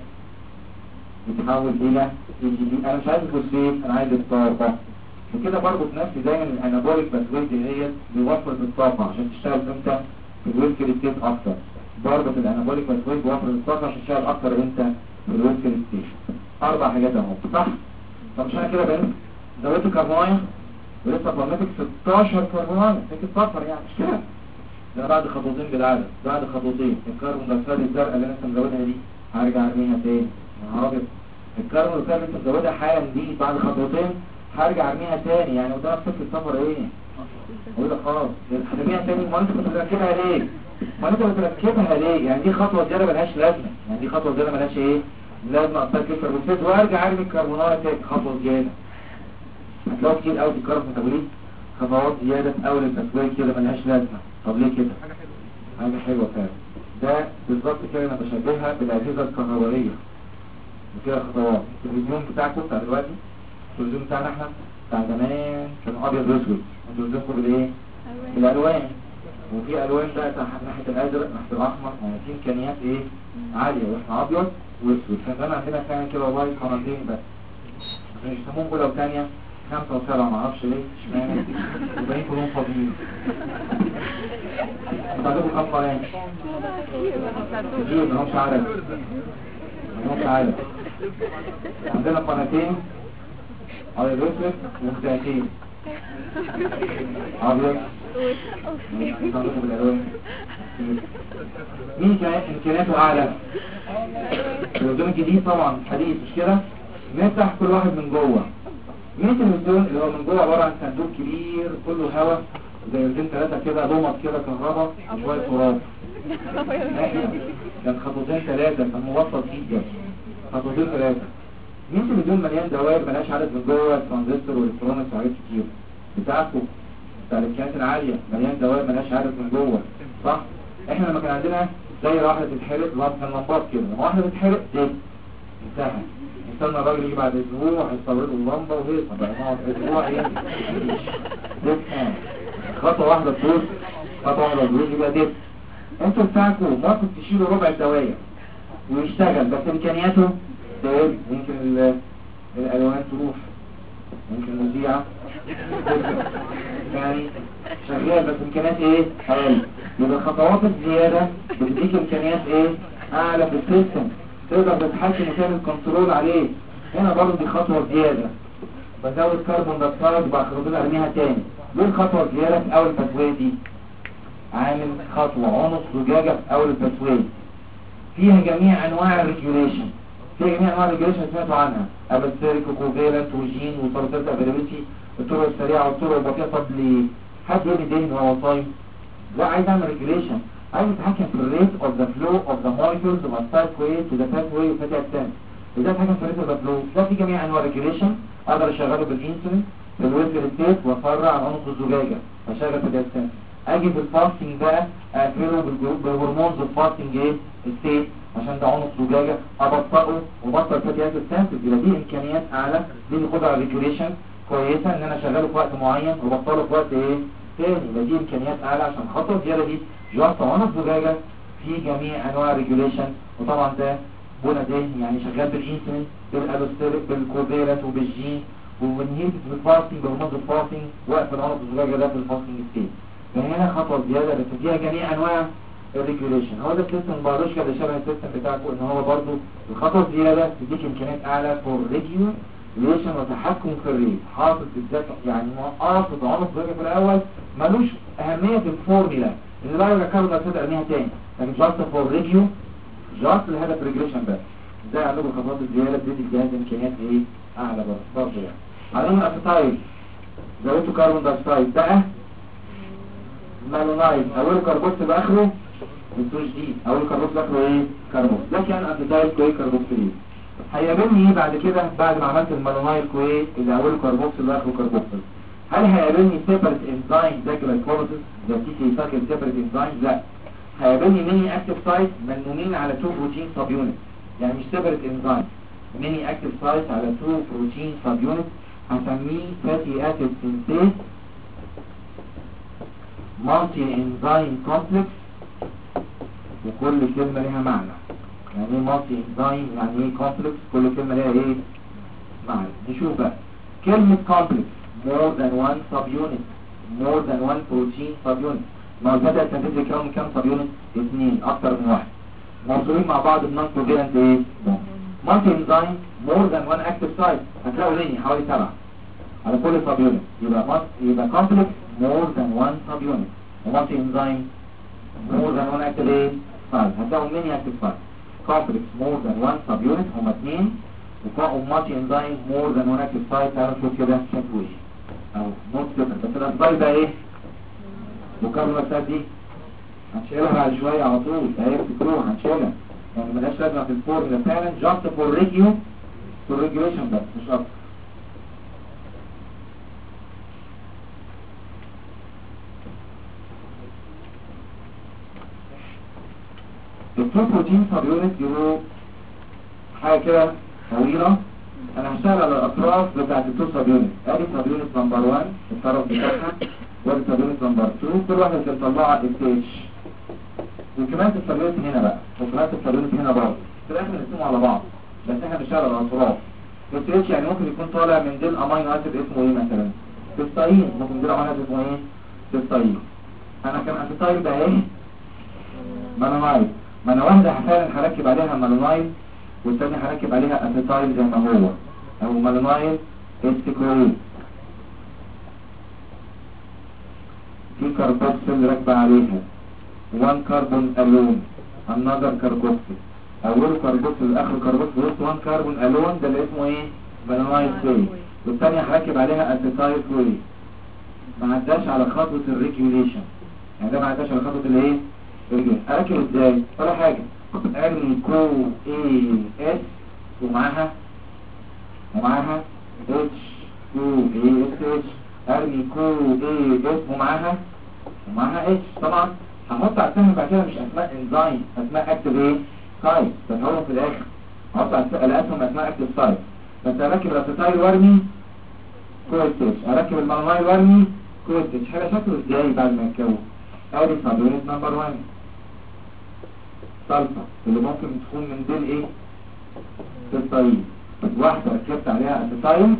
يتحول الى اتش بي. انا مش عايز فوسفيت انا عايز الطاقه، وكده بربط نفسي دايما الانابوليك باسويد دي بيوفر الطاقه عشان تشتغل امتى في الويلكر ستيت اكتر. بربط الانابوليك باسويد بيوفر الطاقه عشان تشتغل اكتر امتى في الويلكر ستيت. 4 حاجات اهو صح. طب مش انا كده بقى زودت كربونايه ولسه فورماتيك 16 كربونايه سكه صفر يعني مش كده؟ ده بعد خطوتين بالعدد، بعد خطوتين الكربون دايوكسيد الزرقاء اللي انا لسه مزودها دي هرجع ارميها تاني. يا نهار ابيض الكربون دايوكسيد اللي انت مزودها حالا دي بعد خطوتين هرجع ارميها تاني، يعني قدامك سكه صفر ايه؟ اقول لك خلاص هترميها تاني. ما انت كنت بتركبها ليه؟ ما انت بتركبها ليه؟ يعني دي خطوه زياده ملهاش لازمه، يعني دي خطوه زياده ملهاش ايه؟ لازمه اصلا كربوكسيد وارجع ارمي الكربونات تاني خطوه زياده. هتلاقوا كتير قوي في الكربون ميتابوليزم خطوات زياده في اول التسويه كده ملهاش لازمه. طب ليه كده؟ حاجه حلوه فعلا. ده بالظبط كده انا بشبهها بالاجهزه الكهربائيه. وفيها خطوات. التلفزيون بتاعكم بتاع دلوقتي، التلفزيون بتاعنا احنا بتاع زمان كان ابيض واسود، انتوا بتذكروا بالايه؟ بالالوان. وفي الوان بقى ناحيه الازرق ناحيه الاحمر، يعني في امكانيات ايه عاليه، واحنا ابيض واسود. كان عندنا فعلا كده والله قناتين بس، عشان يسموهم اولى وثانيه 5 و7، معرفش ليه اشمعنى، وباقيين كلهم فاضيين. انتوا عندكم كام قناه؟ كتير، مالهمش عدد، مالهمش عدد. عندنا قناتين ابيض واسود ومساكين ابيض. مين كان امكانياته اعلى؟ التلفزيون الجديد طبعا حديث مش كده، نفتح كل واحد من جوه. مين التلفزيون اللي هو من جوه عباره عن صندوق كبير كله هواء زي 2-3 كده، لمط كده كهرباء وشويه تراب. كان خطوتين 3، كان مبسط جدا، خطوتين 3. مين تلفزيون مليان دوائر ملهاش عدد من جوه، ترانزستور والكترونكس وحاجات كتير. بتاعكم بتاع الامكانيات العاليه مليان دوائر ملهاش عدد من جوه، صح؟ احنا لما كان عندنا زي واحده تتحرق كان لمبات كده، لما واحده تتحرق دي انتهى. استنى الراجل يجي بعد اسبوع يستورد اللمبه وهي طب هنقعد اسبوع ايه؟ خطوه واحده تدوس، خطوه واحده تدوس يبقى دي. انتوا بتاعكم ممكن تشيلوا ربع الدوائر ويشتغل، بس امكانياته تقل. يمكن الالوان تروح، يمكن المذيعه يعني شغال بس امكانيات ايه؟ اقل. يبقى الخطوات الزياده بتديك امكانيات ايه؟ اعلى في السيستم، تقدر تتحكم وتعمل كنترول عليه. هنا برضه دي خطوه زياده، بزود كربون دايوكسيد وبخرجها ارميها تاني. دي الخطوه الزياده في اول التسويه دي. عامل خطوه عنق زجاجه في اول التسويه، فيها جميع انواع الريجوليشن. فيها جميع انواع الريجوليشن سمعتوا عنها، ابستيريك وكوفيلنت وجين وسلسله افيلابيلتي، الطرق السريعه والطرق البطيئه. طب ليه؟ حد يقول لي دهن وهو صايم؟ لا، عايز اعمل ريجوليشن، عايز اتحكم في الريت اوف ذا فلو اوف ذا مولكيولز وما السايكوي تو ذا باثوي وفاتي اجسام. ازاي اتحكم في الريت اوف ذا فلو؟ ده في جميع انواع الريجوليشن. اقدر اشغله بالانسولين في الويلفير ستيت وافرع عن عنق الزجاجه فاشغل فاتي اجسام. اجي في الفاستنج بقى اقفله بالهرمونز الفاستنج ايه ستيت عشان ده عنق زجاجه، ابطئه وبطل فاتي اجسام. يبقى دي امكانيات اعلى، دي بناخدها على الريجوليشن كويسه، ان انا اشغله في وقت معين وبطله في وقت ايه تاني. يبقى دي امكانيات اعلى عشان خاطر الزياده دي جاست عنق زجاجه في جميع انواع الريجوليشن. وطبعا ده بنى ذهني، يعني شغال بالانسولين بالالوستيريك بالكوفيلنت وبالجين وبنهيت بالفاستنج بالهرمونز الفاستنج، وقف العنق الزجاجه ده في الفاستنج ستيت. هنا خطوه زياده بس فيها جميع انواع الريجوليشن. هو ده السيستم البيولوجيكال اللي شبه السيستم بتاعكم، ان هو برضو الخطوه الزياده تديك امكانيات اعلى فور ريجوليشن وتحكم في الريت. حاطط بالذات يعني قاصد عنق زجاجه في الاول، ملوش اهميه في الفورميلا ان لا يركبوا الاسيد ارميها تاني، لكن جاست فور ريجيو، جاست الهدف ريجوليشن بس. ازاي عندكم الخطوات الزياده بتدي الجهاز امكانيات ايه اعلى برضه يعني. عليهم الاسيتايل زودتوا كربون دايوكسيد بقى مالونايد، اول كربوكس باخره بتوش دي، اول كربوكس باخره ايه كربوكس. ده كان اسيتايل كوي كربوكسيليز. هيقابلني ايه بعد كده بعد ما عملت المالونايد كوي اللي اول كربوكس اللي اخره كربوكس؟ هل هيقابلني سيبريت انزايم زي الكوليسيس زي تي فاكر سيبريت انزايم؟ لا، هيقابلني ميني اكتيف سايت منمومين على 2 بروتين سب يونت، يعني مش سيبريت انزايم، ميني اكتيف سايت على 2 بروتين سب يونت. هسميه فاتي اسيد سينثيز مالتي انزايم كومبلكس. وكل كلمه لها معنى، يعني ايه مالتي انزايم، يعني ايه كومبلكس، كل كلمه لها ايه معنى. نشوف بقى كلمه كومبلكس more than one subunit، more than one protein subunit. ما هو الفاتي السينثيز يكون كام subunit؟ 2 اكتر من واحد موصولين مع بعض بنون كوفالنت ايه مالتي انزايم more than one active site. هتلاقوا ليني حوالي 7 على كل subunit. يبقى complex more than one subunit، ومالتي انزايم more than one active site. هتلاقوا many active site. complex more than one subunit هما 2، ومالتي انزايم more than one active site. تعالوا نشوف كده شكله ايه او نوت صفر. بس الاسبايل بقى ايه؟ وكربون دايوكسيد دي هنشيلها بعد شويه على طول، هي بتكروها هنشيلها، يعني ملهاش لازمه في الفورمولا فعلا، جاست فور ريجيو فور ريجوليشن بس مش اكتر. التو بروتين سب يونت يقولوا حاجه كده طويلة. انا هشتغل على الاطراف بتاعت التو سب يونت. ادي سب يونت نمبر 1 الطرف بتاعها، وادي سب يونت نمبر 2 كل واحدة بتطلع التاتش، وكمان السب يونت هنا بقى، وكمان السب يونت هنا برضه. في الاخر نقسمهم على بعض، بس احنا بنشتغل على الاطراف. التاتش يعني ممكن يكون طالع من ديل امينو اسيد اسمه ايه مثلا؟ سيستاين. ممكن ديل امينو اسيد اسمه ايه؟ سيستاين. انا كان اسيتايل ده ايه؟ مالونايل. ما انا واحدة فعلا هركب عليها مالونايل والتاني هركب عليها اسيتايل زي ما هو، او مالونايل استيكلورين. في كاربوكسيل راكبة عليها 1 كربون الون، another كاربوكسيل، اوله كاربوكسيل اخر كاربوكسيل وسط 1 كربون الون، ده اللي اسمه ايه؟ مالونايل كوي. والتانية هركب عليها اسيتايل كوي. ما عداش على خطوة الريجوليشن، يعني ده ما عداش على خطوة الايه؟ اركب ازاي؟ ولا حاجة، ارمي كو اي اس ومعاها اتش كو اي اس اتش، ارمي كو اي اس ومعاها اتش. طبعا هحط على السهم بعد كده مش اسماء انزايم، اسماء اكتف ايه؟ سايت، بس هقولهم في الاخر. هحط على الاسهم اسماء اكتف سايت، بس اركب الاسيتايل وارمي كو اس اتش، اركب المالونايل وارمي كو اس اتش. حاجه شكله ازاي بعد ما يتكون؟ ادي سب يونت نمبر 1 صلفة اللي ممكن تكون من دول ايه؟ سيستاين. واحدة ركبت عليها اسيتاين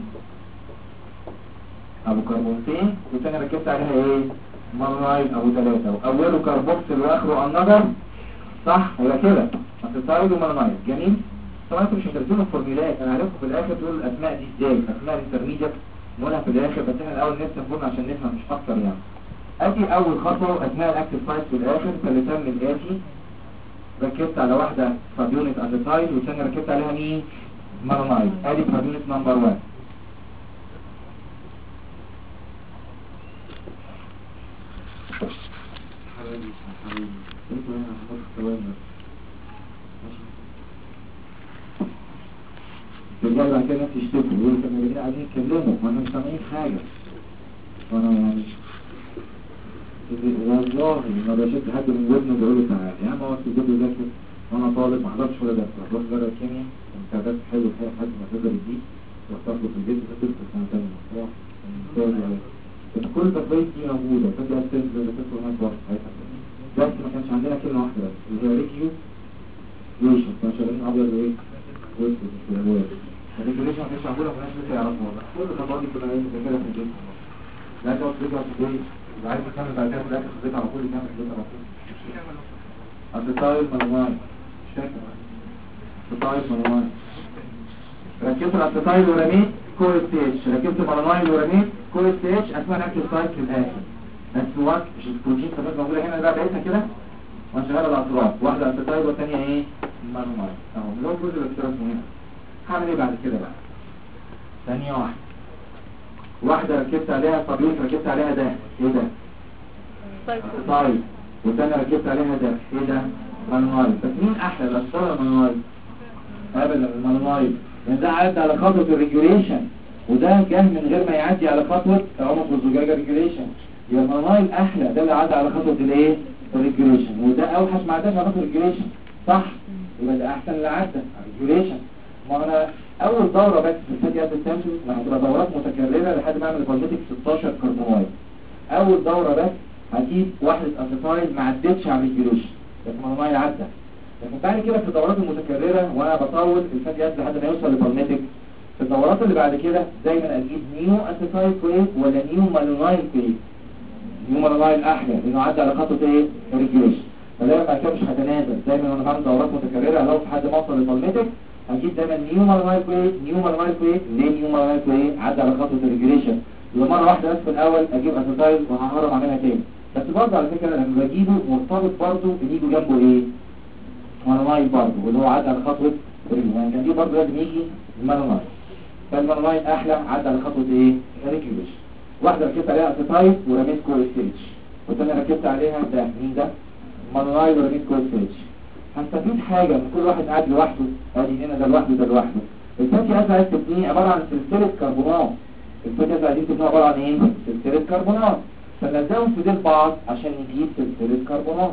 ابو كربونتين، والتانية ركبت عليها ايه؟ مالونايل ابو 3، واوله كربوكسيل واخره النجر. صح؟ هي كده اسيتايل ومالونايل. جميل. طبعا انتوا مش هترسموا الفورميلات، انا عارفكم في الاخر تقولوا الاسماء دي ازاي، اسماء الانترميديت نقولها في الاخر، بس احنا الاول نرسم فورم عشان نفهم مش اكتر يعني. ادي اول خطوة اسماء الاكتف سايت في الاخر، فاللسان من الاتي ركبت على واحدة سب يونت اسيتايل والثانية ركبت عليها مين؟ مالونايل. ادي سب يونت نمبر 1. رجال بعد كده نفسي يشتكوا يقولوا كانوا اللي قاعدين يتكلموا وانا مش سامعين حاجة، وانا يعني والله ما بشد حد من ودنه بقول له تعالى يا عم هو تجيب لي ذاكر وانا طالب ما حضرتش ولا درس، روح جرب كيمياء امتحانات حلو فيها لحد ما تقدر تجيب واحتفظ في البيت وتدرس في سنه ثانيه روح بس كل تقويت دي موجوده، فانت هتنزل وتدخل هناك وقت بس ما كانش عندنا كلمه واحده بس اللي هي ريكيو ليشن. كانوا شغالين ابيض وايه؟ واسود مش الالوان. الريكيوليشن ما كانش معموله وناس لسه يعرفوها، بس كل الخطوات دي كنا بنذاكرها في البيت. لا تقعد تذاكر في البيت عايز تكمل بعد كده في الاخر تذاكر على طول، يكمل تذاكر على طول. اسيتايل مالونايل مش فاكر اسيتايل مالونايل. ركبت الاسيتايل ورميت كو اس اتش، ركبت مالونايل ورميت كو اس اتش، اسمها اكتف سايت في الاخر. بس وقت مش البروتين كمان موجوده هنا بقى بقيتها كده وانا شغال الاطراف، واحده اسيتايل والثانيه ايه؟ مالونايل اهو. اللي هو الجزء اللي بتشتغل هنا هعمل ايه بعد كده بقى؟ ثانيه واحده ركبت عليها صابيون، ركبت عليها ده ايه ده؟ اسيتايل، والثانيه ركبت عليها ده ايه ده؟ مالونايل. بس مين احلى الاسيتايل ولا المالونايل؟ ابدا المالونايل، لان ده عدى على خطوه الريجوليشن وده جه من غير ما يعدي على خطوه عنق الزجاجه ريجوليشن. يبقى المالونايل احلى، ده اللي عدى على خطوه الايه؟ الريجوليشن، وده اوحش ما عداش على خطوه الريجوليشن. صح؟ يبقى ده احسن اللي عدى الريجوليشن. ما انا اول دوره بس في الفاتي اسيد سينثيز ما هتبقى دورات متكرره لحد ما اعمل بالميتك 16 كربونايل. اول دوره بس هجيب واحده اسيتايل ما عدتش على الريجوليشن لكن المالونايل عدى. لكن بعد كده في الدورات المتكرره وانا بطول الفاتي اسيد لحد ما يوصل للبالميتك، في الدورات اللي بعد كده دايما اجيب نيو اسيتايل كويك ولا نيو مالونايل كويك. نيو مالونايل احلى لانه عدى على خطوه ايه؟ الريجوليشن. فدايما بعد كده مش هتنازل، دايما وانا بعمل دورات متكرره لو في حد ما وصل للبالميتك هجيب دايما نيو مالونايل كويك نيو مالونايل كويك. ليه نيو مالونايل كويك؟ عدى على خطوه الريجوليشن. يبقى مره واحده بس في الاول اجيب اسيتايل وههرب اعملها تاني. بس برضه على فكره لما بجيبه مرتبط برضه بيجي جنبه ايه؟ مالونايل برضه واللي هو عدى على خطوه الريجوليشن، يعني كان دي برضه لازم يجي المالونايل. فالمالونايل احلى عدى على خطوه ايه؟ الريجوليشن. واحده ركبت عليها اسيتايل ورميت كو اس اتش، والثانيه ركبت عليها ده مين ده؟ مالونايل ورميت كو اس اتش. هنستفيد حاجه من كل واحد قاعد لوحده، ادي هنا ده لوحده ده لوحده. الفاتي اسيد عايز تبنيه عباره عن سلسله كربونات. الفاتي اسيد عايزين تبنيه عباره عن ايه؟ سلسله كربونات، فنلزقهم في ديل بعض عشان نجيب سلسله كربونات.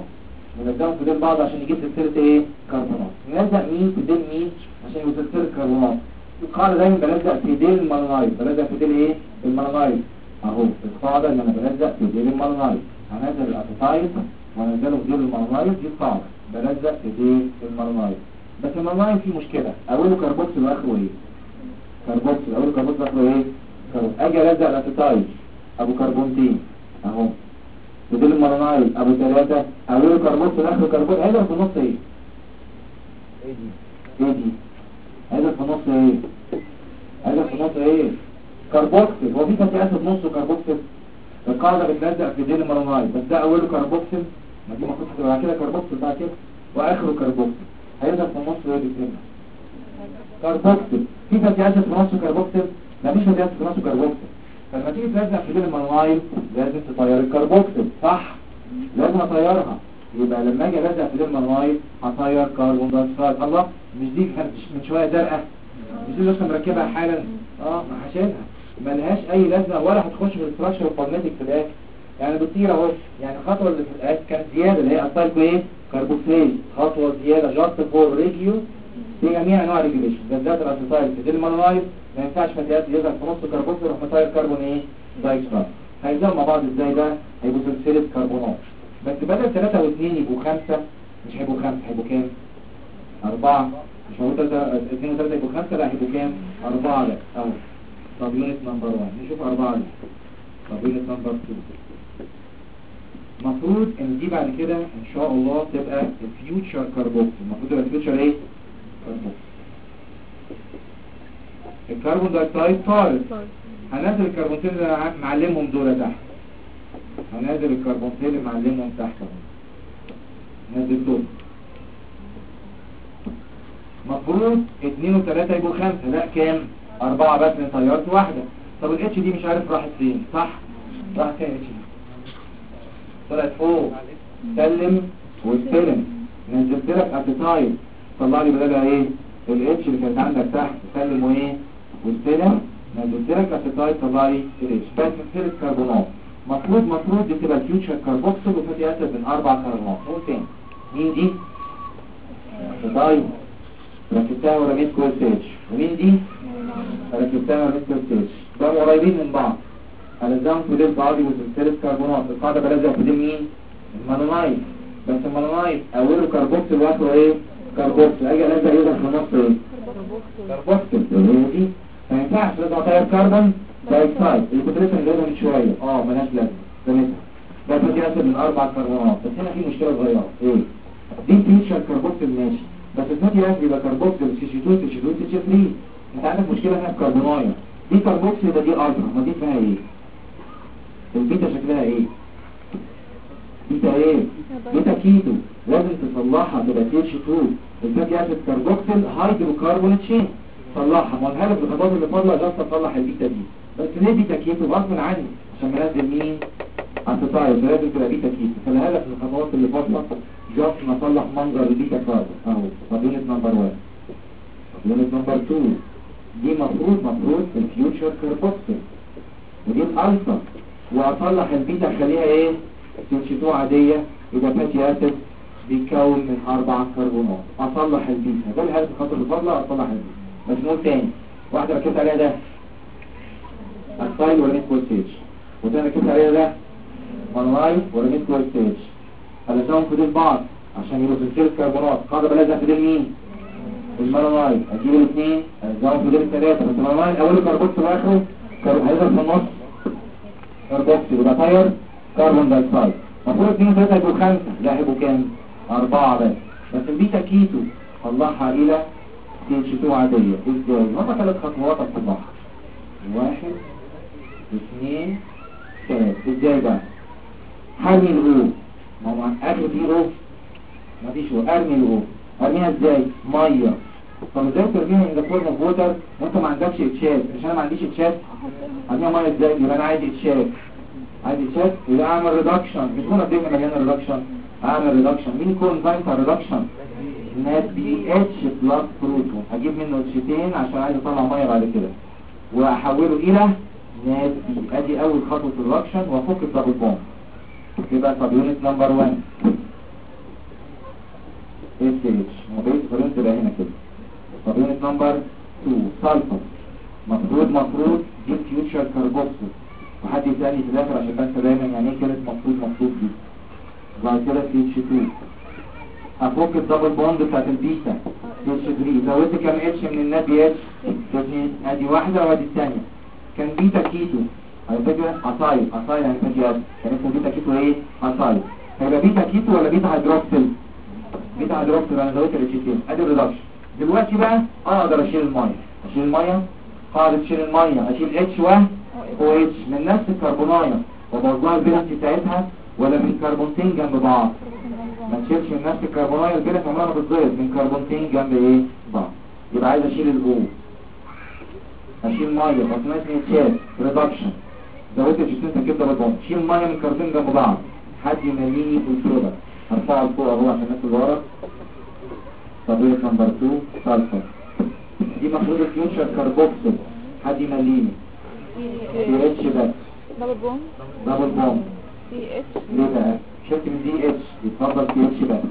نلزقهم في ديل بعض عشان يجيب سلسله ايه؟ كربونات. نلزق مين في ديل مين عشان يجيب سلسله كربونات. القاعده دايما بلزق في ديل المالونايد. بلزق في ديل ايه؟ المالونايد اهو. القاعده ان انا بلزق في ديل المالونايد. هنزل الاسيتايل وانزله في ديل المالونايد. دي القاعده بلزق في ديل المالونايد. بس المالونايد فيه مشكله، اوله كربوكسيل واخره ايه؟ كربوكسيل. اوله كربوكسيل واخره ايه؟ اجي الزق الاسيتايل ابو كربونتين اهو بدل المالونايد ابو 3 اوله كربوكسيل اخره كربوكسيل. هيدا في النص ايه؟ ايه دي؟ هيدا في النص ايه؟ هيدا في النص ايه؟ كربوكسيل. هو في فاتي اسيد نصه كربوكسيل. القاعده بتلزق في ديل المالونايد بس ده اوله كربوكسيل، ما دي المفروض تبقى كده كربوكسيل بقى كده واخره كربوكسيل. هيدا في النص ايه بيتم؟ كربوكسيل. في فاتي اسيد في نصه كربوكسيل؟ مفيش فاتي اسيد في نصه كربوكسيل. فلما تيجي تلزق في ديل المالونايد لازم تطير الكربوكسيل صح؟ لازم اطيرها. يبقى لما اجي الزق في ديل المالونايد هطير كربون دايوكسيد. الله، مش دي كانت من شويه زرقاء؟ مش دي لسه مركبها حالا؟ ما هشيلها، ملهاش اي لازمه ولا هتخش في الاستراكشر الكوزمتيك في الاخر. يعني بتطير اهو. يعني الخطوه اللي في الاخر كانت زياده اللي هي اسايكو ايه؟ كربوكسيل. خطوه زياده جاست فور ريجيو في جميع انواع ريجوليشن. بالذات الاسيتايل في ديل المالونايد ما ينفعش فاتيات يظهر في نص كربوكسيل يروح مطير كربون ايه؟ دايوكسيد. هيلزقوا مع بعض ازاي ده؟ هيبقوا سلسله كربونات. بس بدل 3 و2 يبقوا 5. مش هيبقوا 5، هيبقوا كام؟ 4. مش هو 2 و3 يبقوا 5، لا هيبقوا كام؟ 4 ده اهو. طب يونت نمبر 1 نشوف 4 دي. طب يونت نمبر 2 المفروض ان دي بعد كده ان شاء الله تبقى الفيوتشر كربوكسيل. المفروض تبقى الفيوتشر ايه؟ كربوكسيل. الكربون دايوكسيد طارد. هنزل الكربونتين اللي انا معلمهم دول تحت. هنزل الكربونتين اللي معلمهم تحت اهو. نزل دول. مفروض 2 و3 يبقوا 5، لا كام؟ 4 بس لان طيرت واحدة. طب الاتش دي مش عارف راحت فين صح؟ راحت فين الاتش دي؟ طلعت فوق. سلم واستلم. نزلت لك اسيتايل طلع لي بدلها ايه؟ الاتش اللي كانت عندك تحت. سلم وايه؟ واستلم. نزلت لك اسيتايل طلع لي الاتش. بس سلسله كربونات. مفروض دي تبقى الفيوتشر كربوكسيل وفاتي اسيد من 4 كربونات. نقول تاني مين دي؟ اسيتايل ركبتها ورميت كول ستيج. ومين دي؟ ركبتها ورميت كول ستيج. بقوا قريبين من بعض. هلزقهم في ديل بعض وسلسله كربونات. القاعده بلزق في ديل مين؟ المالونايد. بس المالونايد اوله كربوكسيل واخره ايه؟ كربوكسيل. اجي الزق يظهر في النص ايه؟ كربوكسيل. هي دي ما ينفعش. لازم اطير كربون دايوكسيد اللي كنت لسه جايبها من شويه. مالهاش لازمه. رميتها. ده فاتي اسيد من 4 كربونات. بس هنا في مشكله صغيره. ايه؟ دي فيوتشر كربوكسيل ماشي. بس الفاتي اسيد يبقى كربوكسيل CH2 CH3. انت عندك مشكله هنا في كربونايه. دي كربوكسيل ده دي الفا. ما دي اسمها ايه؟ البيتا شكلها ايه؟ بيتا ايه؟ بيتا كيتو. لازم تصلحها تبقى CH2. الفاتي اسيد كربوكسيل هيدروكربون تشين. صلحها. ما الهدف الخطوات اللي فاضله جاست اصلح البيتا دي. بس ليه بيتا كيتو؟ غصب عني عشان منزل مين؟ اسيتايل. لازم تبقى بيتا كيتو. فالهدف الخطوات اللي فاضله جاست نصلح منظر البيتا كاربون اهو. طب يونت نمبر 1. يونت نمبر 2 دي مفروض الفيوتشر كربوكسيل ودي الالفا. واصلح البيتا اخليها ايه؟ CH2 عاديه. يبقى فاتي اسيد بيتكون من 4 كربونات. اصلح البيتا. ده الهدف الخطوه اللي فاضله اصلح البيتا. بس نقول تاني واحده ركبت عليها ده اسايل ورميت كول ستيج. وتاني ركبت عليها ده مالونايد ورميت كول ستيج. هلزقهم في ديل بعض عشان يبقوا سلسله كربونات. قاعده بلزق في ديل مين؟ المالونايد. اجيب الاثنين الزقهم في ديل الثلاثه. بس المالونايد اوله كربوكسيل واخره هيظهر في النص كربوكسيل. يبقى طير كربون دايوكسيد. المفروض 2 و3 يبقوا 5، لا هيبقوا كام؟ 4 بس البيتا كيتو طلعها الى CH2 عاديه. ازاي؟ هما 3 خطوات هتصلحها. 1 2 3. ازاي بقى؟ هرمي الاو. ما هو اخر في او مفيش او. ارمي الاو. ارميها ازاي؟ ميه. طب ازاي ترميها ان ذا فورم اوف ووتر وانت ما عندكش اتشات؟ مش انا ما عنديش اتشات. ارميها ميه ازاي؟ يبقى انا عايز اتشات. يبقى اعمل ريدكشن. مش هنا الدنيا مليانه ريدكشن. اعمل ريدكشن. مين يكون فاينتر ريدكشن؟ نات بي اتش بلس بروتون. هجيب منه اتشتين عشان عايز اطلع ميه بعد كده واحوله الى نات بي. ادي اول خطوه الريدكشن وافك الدبل بوند. يبقى طب يونت نمبر 1 اتش اتش وبقيت فرنت بقى هنا كده. طب يونت نمبر 2 سلفر مفروض دي فيوتشر كاربوكسل، وحد يسألني في الاخر عشان بس دايما يعني ايه كانت مفروض دي. بعد كده في اتش 2 افك الدبل بوند بتاعت البيتا اتش 3 زودت كام اتش من النادي اتش 2 ادي واحده وادي الثانيه. كان بيتا كيتو على فكره اصايل يعني فاكر كان اسمه بيتا كيتو ايه اصايل. هيبقى بيتا كيتو ولا بيتا هيدروكسيل؟ بيتا هيدروكسيل. انا زودت الاتش 2 ادي الريدكشن. دلوقتي بقى اقدر اشيل الميه قاعده تشيل الميه اشيل اتش و اتش من نفس الكربونايه وبوظها الفالنسي بتاعتها ولا من كربونتين جنب بعض. ما تشيلش من نفس الكربونايه الفالنسي عمرها ما بتتضرب من كربونتين جنب ايه بعض. يبقى عايز اشيل الاو اشيل ميه فاسمها تشيل ريدكشن. زودت الجسم كده بالبوم شيل ميه من كربونتين جنب بعض. حد يمليني في الصوره هرفعه لفوق اهو عشان الناس اللي ورا. طبيعه نمبر 2 سلفر دي مفروض الفيوتشر كاربوكسل. حد يمليني سي اتش بس دبل بوم سي اتش ليه بقى؟ شلت من دي اتش يتفضل سي اتش بس.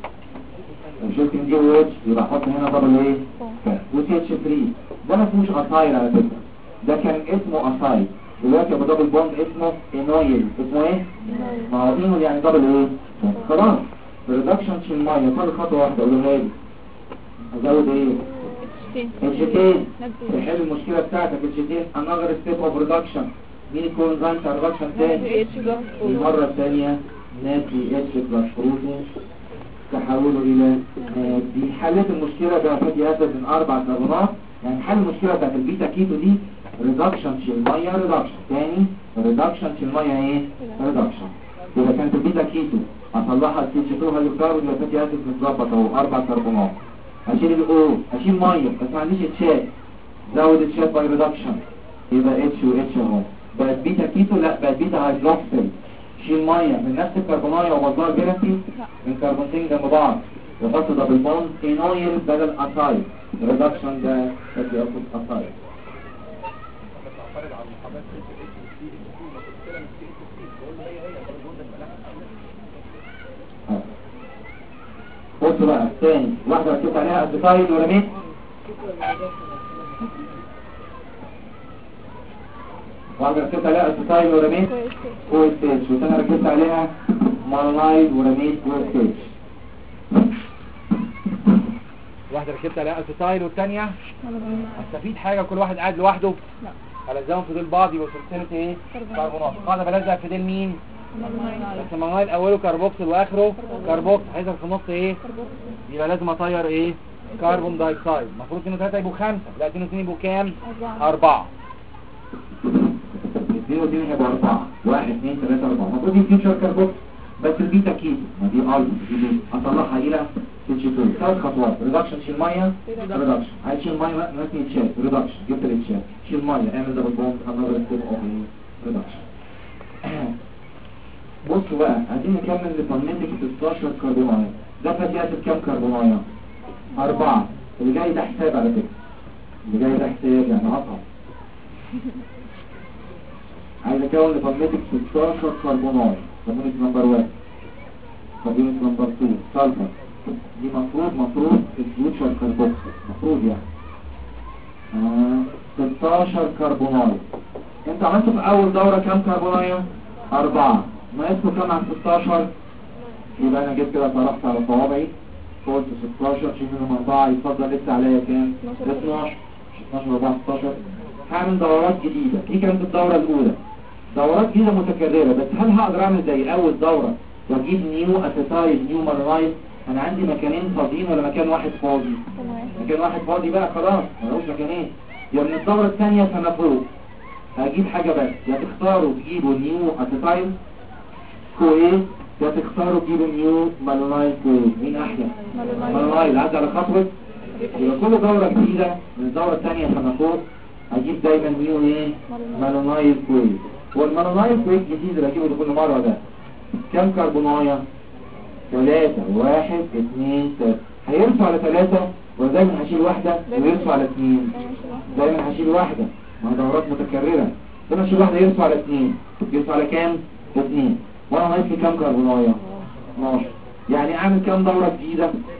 لو شلت من دي او اتش يبقى احط هنا دبل ايه؟ وسي اتش 3 ده ما اسموش اسايل على فكره، ده كان اسمه اسايل. دلوقتي ابو دبل بوند اسمه انويل. اسمه ايه؟ ما هو انويل يعني دبل ايه؟ خلاص الريدكشن شيل ميه فاضل خطوه واحده قولها لي. ازود ايه؟ اتشتين تحل المشكله بتاعتك. اتشتين another step of reduction. مين يكون زي بتاع الريدكشن تاني؟ المره الثانيه ناتي اتش بلس بروتين تحوله الى دي. حلت المشكله بقى فاتي اسيد من 4 كربونات. يعني حل المشكله بتاعت البيتا كيتو دي ريدكشن شيل ميه ريدكشن تاني ريدكشن شيل ميه ايه؟ ريدكشن. يبقى كانت البيتا كيتو هطلعها السي اتش 2 هيدروكربون يبقى فاتي اسيد متظبط اهو 4 كربونات. اشيل الاو اشيل ميه بس ما عنديش اتشات. زود اتشات باي ريدكشن يبقى اتش واتش اهو. بقت بيتا كيتو لا بقت بيتا هيدروكسيل. شيل ميه من نفس الكربونايه ومصدر فالنسي من كربونتين جنب بعض وحط دبل بوند انويل بدل اسايل. الريدكشن ده بدي اخد اسايل. بصوا بقى تاني واحده ركبت عليها اسايل ورميت. واحدة ركبت عليها اسيتايل ورميت كو ستيج وثانية ركبت عليها مارلايد ورميت كو ستيج. واحدة ركبت عليها اسيتايل والثانية هستفيد حاجة كل واحد قاعد لوحده؟ لا هلزقهم في ديل بعض يبقى سلسلة ايه؟ كربونات. قاعدة بلزق في ديل مين؟ بس المارلايد اوله كربوكسل واخره كربوكسل هيظهر في النص ايه؟ يبقى لازم اطير ايه؟ كربون دايكسايد. المفروض 2 و 3 يبقوا 5 لا 2 و 2 يبقوا كام؟ 4. 2 و 2 هيبقوا 4 1 2 3 4. المفروض دي فيوتشر كاربوكس بس البيتا كيتو ما دي دي اطلعها الى اتش 2. 3 خطوات ريدكشن شيل ميه ريدكشن. عايز تشيل ميه ممكن يتشال ريدكشن جبت الاتشال شيل ميه اعمل دبل بوند انذر ستيب اوف ريدكشن. بصوا بقى عايزين نكمل لفرمنتك 16 كربونايه. ده فاتي اسيد كام كربونايه؟ 4. اللي جاي ده حساب على فكره. اللي جاي ده حساب يعني اصعب. عايز اكون لفرمنتك 16 كربونايه. كربونيك نمبر 1 كربونيك نمبر 2 سلفر. دي مفروض الفيوتشر كاربوكسل مفروض يعني 16 كربونايه. انت عملته في اول دوره كام كربونايه؟ 4. ناقصه كام على 16؟ يبقى انا جيت كده طرحت على صوابعي قلت 16 شيل منهم 4 يفضل لسه عليا كام؟ 12 12 4 16. هعمل دورات جديده. دي كانت الدوره الاولى دورات جديده متكرره. بس هل هقدر اعمل زي اول دوره واجيب نيو اسيتايل نيو مارلايد؟ انا عندي مكانين فاضيين ولا مكان واحد فاضي؟ مكان واحد فاضي بقى خلاص ملوش مكانين. يبقى من الدوره الثانيه فما فوق هجيب حاجه بس يا تختاروا تجيبوا نيو اسيتايل كويس يا تختاروا تجيبوا نيو مارلايد كويس. مين احلى؟ مارلايد. عدى على خطوه. يبقى كل دوره جديده من الدوره الثانيه فما فوق هجيب دايما نيو ايه؟ مارلايد كويس. والمارلايد كويس جديد اللي هجيبه كل مره ده كم كربونايه؟ 3 1 2 3. هيرسوا على 3 ودايما هشيل واحده ويرسوا على 2. دايما هشيل واحده مع دورات متكرره. دايما هشيل واحده يرسوا على 2. يرسوا على كام؟ 2. وانا ناقص لي كام كربونايه؟ 12. يعني اعمل كام دوره جديده؟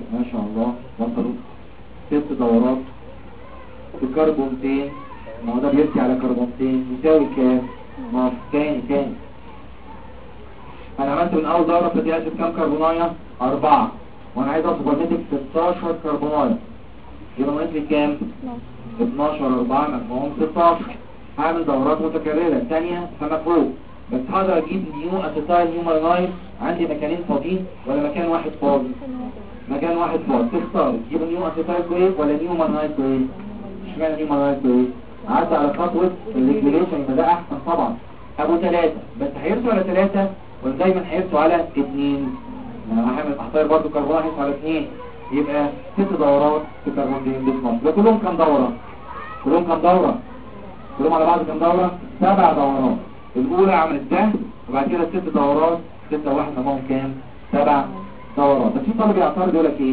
ما شاء الله وصلوا 6 دورات في كربونتين. ما هو ده بيرسي على كربونتين يساوي كام؟ ناقص تاني انا عملت من اول دورة في دي كام كربونايه؟ 4 وانا عايز اوصل نتيجة 16 كربونايه يبقى ناقص لي كام؟ 12 4 مجموعهم 16. هعمل دورات متكررة الثانية فما فوق بس هقدر اجيب نيو اسيتايل نيو مالينايل. عندي مكانين فاضيين ولا مكان واحد فاضي؟ مكان واحد فاضي. تختار تجيب نيو اسيتايل كويس ولا نيو مالينايل كويس؟ اشمعنى نيو مالينايل كويس؟ عدى على خطوة الريجليشن يبقى ده احسن طبعا. ابو 3 بس هيرسوا على 3 ولا دايما هيرسوا على 2؟ انا هحطير برضو كربون هيرسوا على 2 يبقى 6 دورات في كربون دي بسمار. ده كلهم كام دورة؟ كلهم على بعض كام دورة؟ 7 دورات. الأولى عملت ده وبعد كده 6 دورات 6 واحد مجموعهم كام؟ 7 دورات. بس في طالب يعترض يقول لك ايه؟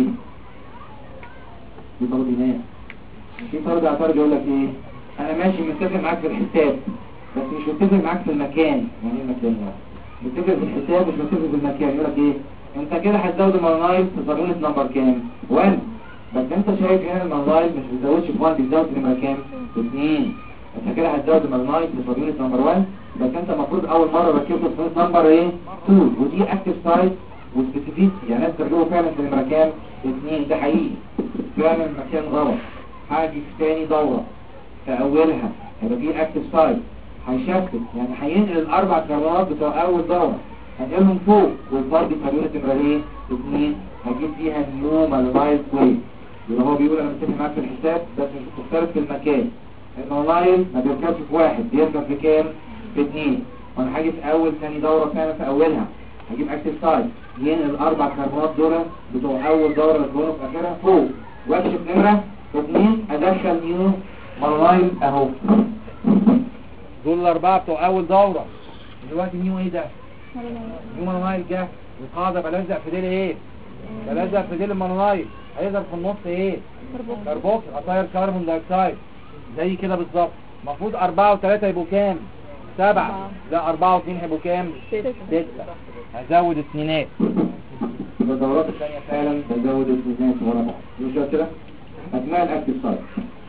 في طالب ينام. في طالب يعترض يقول لك ايه؟ انا ماشي متفق معاك في الحساب بس مش متفق معاك في المكان. يعني ايه المكان ده؟ متفق في الحساب مش متفق في المكان. يقول لك ايه؟ انت كده هتزود المالينايل في صابونة نمبر كام؟ 1. بس انت شايف هنا المالينايل مش بيزودش في 1 بيزود في نمبر كام؟ 2. انت كده هتزود المالينايل في صابونة نمبر 1 بس انت المفروض اول مرة ركبته في صابونة نمبر ايه؟ 2 ودي اكتف سايت وسبيسيفيك يعني ناس ترجعوا فعلا في نمبر كام؟ 2. ده حقيقي فعلا المكان غلط. هاجي في تاني دورة في اولها هيبقى فيه اكتف سايت هيشفت يعني هينقل الاربع كربونات بتوع اول دورة هنقلهم فوق والفرد صابونة نمبر ايه؟ 2 هجيب فيها نيو مالينايل كويس. يبقى هو بيقول انا متفق معاك في الحساب بس مش مختلف في المكان. المالينايل ما بيركبش في 1 بيركب في كام؟ في 2. وانا هاجي في اول ثاني دورة فعلا في اولها هجيب اكتف سايت ينقل الاربع كربونات دول بتوع اول دورة يكونوا في اخرها فوق واكشف نمرة 2 ادخل نيو مالينايل اهو. دول الاربعة بتوع اول دورة. دلوقتي نيو ايه ده؟ نيو مالينايل جه القاعدة بلزق في ديل ايه؟ بلزق في ديل المالينايل هيظهر في النص ايه؟ كربوكسيل اطاير كربون دايوكسيد زي كده بالظبط. المفروض 4 و3 يبقوا كام؟ 7. لا 4 و2 هيبقوا كام؟ 6. هزود اثنينات. يبقى الدورات الثانية فعلا بزود اثنينات ورا بعض. مش كده؟ اسماء الاكتف سايت.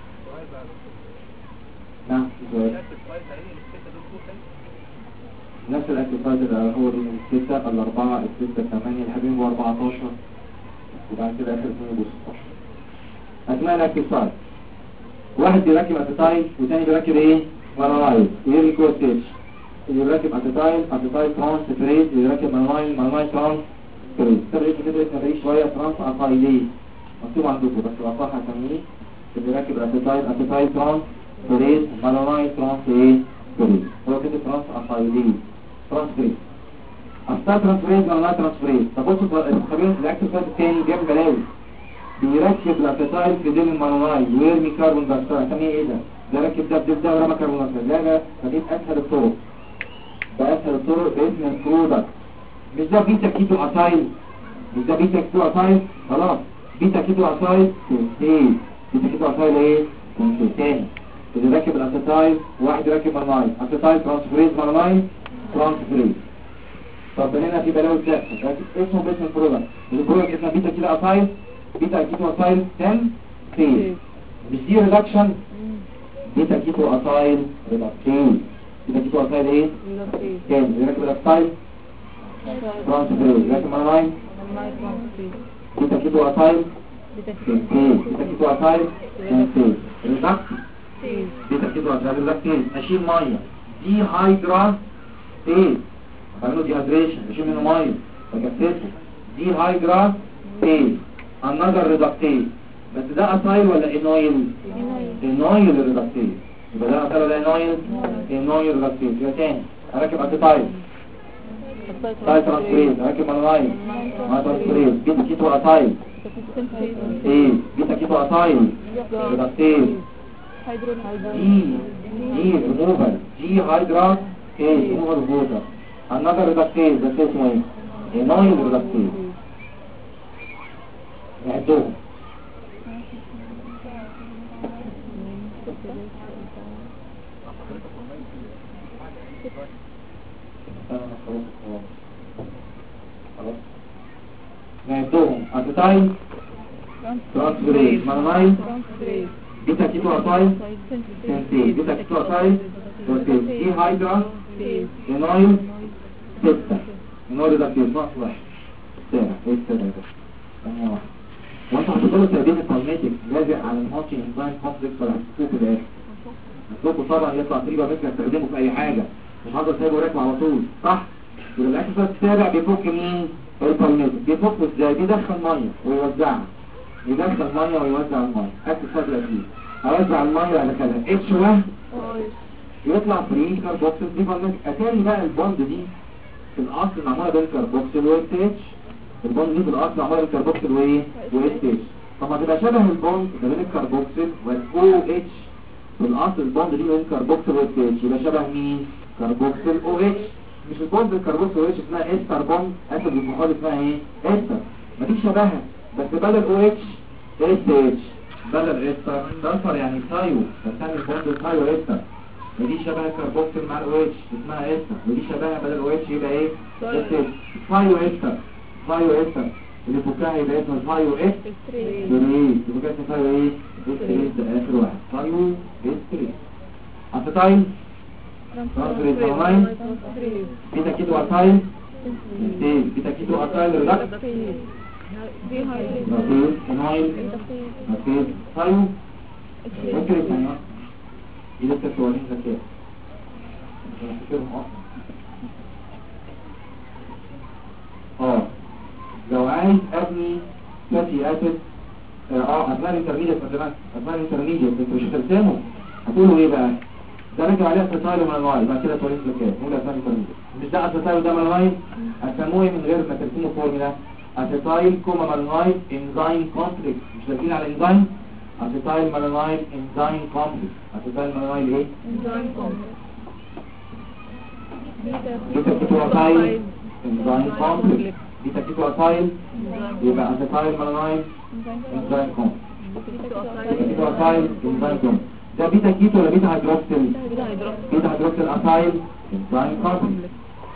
نعم سؤال. نفس الاكتف سايت اللي هو بين 6 4 6 8 لحد 14 وبعد كده اخر 2 يبقوا 16. اسماء الاكتف سايت. واحد بيركب اتيتايل والثاني بيركب ايه؟ مالينايل. ايه الكورتيج؟ اللي بيركب اتيتايل ترانس فريز اللي بيركب مالينايل ترانس فريز. فريز كده نبريه شويه ترانس اتايليه مكتوب عندكم بس الاصح هسميه اللي بيركب اتيتايل ترانس فريز مالينايل ترانس ايه؟ فريز. هو كده ترانس اتايليه ترانس فريز. اصلا ترانس فريز مالينايل ترانس فريز. طب بصوا الخبير الاكتف سايت الثاني بيعمل بلاوي. بيركب الاتيتايل في ديل المالينايل ويرمي كربون دايوكسيد. سميه ايه ده ركب ده بتبدا ورمى كربون دايوكسيد. لا فدي اسهل الطرق. ده اسهل الطرق باسم البرودكت. مش ده بيتا كيتو اسايل؟ مش ده بيتا كيتو اسايل؟ خلاص بيتا كيتو اسايل ايه؟ بيتا كيتو اسايل ايه؟ تاني اللي راكب الاتيتايل واحد راكب مالينايل اتيتايل ترانسفريز مالينايل ترانسفريز. طب هنا في بلاوي بتحصل اسمه باسم البرودكت. البرودكت اسمه بيتا كيتو اسايل بيتا كيتو اسايل 10 سي. مش دي ريدكشن بيتا كيتو اسايل ريدكشن. بيتا كيتو اسايل ايه؟ تاني اللي راكب الاتيتايل ترانسفريز راكب مالينايل بيتا كيتو اسايل بيتا كيتو اسايل 10 سي. ريدكت بيتا كيتو اسايل ريدكشن. اشيل ميه دي هايدرا سي بعمله دي هيدريشن اشيل منه ميه بكثفه دي هايدرا سي another reductase. بس ده اسايل ولا انويل؟ انويل ريدكتيز. يبقى ده اسايل ولا انويل ريدكتيز. يبقى تاني اركب اتيتايل ترانسفريز اركب مالينايل ترانسفريز بيتا كيتو اسايل ايه؟ بيتا كيتو اسايل ريدكتيز دي ريموفال دي هايدرا ايه؟ ريموفال ووتر another reductase. ده اسمه ايه؟ انويل ريدكتيز. نعدوهم نعدوهم اتيتايل ترانسفيريز مالونايل بيتا كيتو اسايل سنتيز بيتا كيتو اسايل سنتيز دي هايدرا انايل 6 انايل ده كده ناقص واحد سابع ايه السابع ده ثانية واحدة وانتوا هتقولوا تقديم الكوزميتكس لازق على المالتي انزايم كومبلكس ولا هتشوفوه في الاخر هتشوفوا طبعا يطلع تريبا ممكن تستخدمه في اي حاجة مش هقدر سايبه راكب على طول صح؟ يبقى الاكسس السابع بيفك مين؟ الكوزميتكس بيفكه ازاي؟ بيدخل ميه ويوزعها يدخل ميه ويوزع الميه اكسس الاكيد اوزع الميه على كده اتش 1 يطلع فري كاربوكسيل دي بقى اتاري بقى البوند دي في الاصل معموله بين كاربوكسيل والتاتش البوند دي في الاصل معموله بين كاربوكسيل وايه والتاتش طب ما تبقى شبه البوند ما بين الكاربوكسيل والاو اتش في الاصل البوند دي بين كاربوكسيل والتاتش يبقى شبه مين كاربوكسيل او اتش مش البوند الكاربوكسيل او اتش اسمها استر بوند اسد البخار اسمها ايه استر ما دي شبهها بس بدل او اتش اس اتش بدل استر صفر يعني تايو فثاني البوند تايو استر ودي شبه الكاربوكسيل مع الاو اتش اسمها استر ودي شبهها بدل او اتش يبقى ايه اس اتش تايو استر تايو استر اللي فكها يبقى اسمه تايو اس 3 اللي فكها اسمه تايو ايه اس 3 ده اخر واحد تايو اس 3 اسيتايل ترانسفيريز مالونايل بيتا كيتو اسايل بيتا كيتو اسايل ريدكس دي هاي نقيل انايل نقيل تايو ممكن يسمع إذا تسوالين ذكاء لو عايز ابني فاتي اسيد اثناء الانترميديت مثلا اثناء الانترميديت انت مش هترسمه هتقولوا ايه بقى ده راجع عليه اسيتايل ومالونايل بعد كده سوالين ذكاء نقول اثناء الانترميديت مش ده اسيتايل وده مالونايل هتسموه من غير ما ترسموا فورمولا اسيتايل كوما مالونايل انزيم كومبلكس مش داخلين على انزيم اسيتايل مالونايل انزيم كومبلكس اسيتايل مالونايل ايه انزيم كومبلكس بيتا كيتو اسايل انزيم كومبلكس بيتا كيتو اسايل يبقى اسيتايل مالونايل انزيم كومبلكس بيتا كيتو اسايل انزيم كومبلكس ده بيتا كيتو ولا بيتا هيدروكسيل بيتا هيدروكسيل اسايل انزيم كومبلكس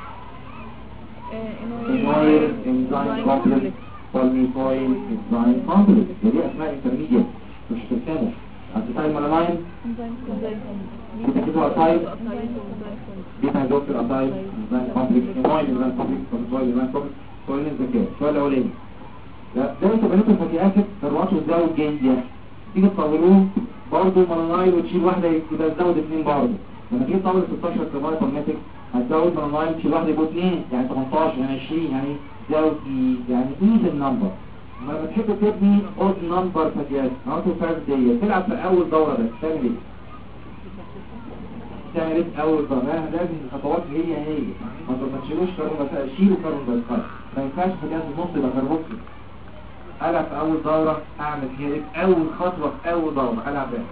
انويل انزيم كومبلكس والميثايل انزيم كومبلكس دي اسماء انترميديت مش ترسمه اسيتايل مالونايل بيتا كيتو اسايل بيتا هيدروكسيل اسايل انزيم كومبلكس انويل انزيم كومبلكس والميثايل انزيم كومبلكس سؤالين الذكاء السؤال الاولاني لا ده انتوا بنيتوا الفتي اسيد تروحوا ازاي الجين دي تيجي تطولوه برضه مالونايل وتشيل واحده يبقى تزود اثنين برضه لما تيجي تطول 16 كربون كوميتك هتزود مالونايل تشيل واحده يبقوا اثنين يعني 18 يعني 20 يعني تزود يعني ايفن نمبر لما تحب تبني اود نمبر فتي اسيد نقطه فرد دي تلعب في اول دوره بس تعمل ايه؟ تعمل ايه في اول دوره؟ لازم الخطوات هي ما تشيلوش كربون بس شيلوا كربون بس ما ينفعش فتي اسيد نص يبقى كربوكسيل ألعب في أول دورة أعمل فيها إيه؟ أول خطوة في أول دورة ألعب إيه؟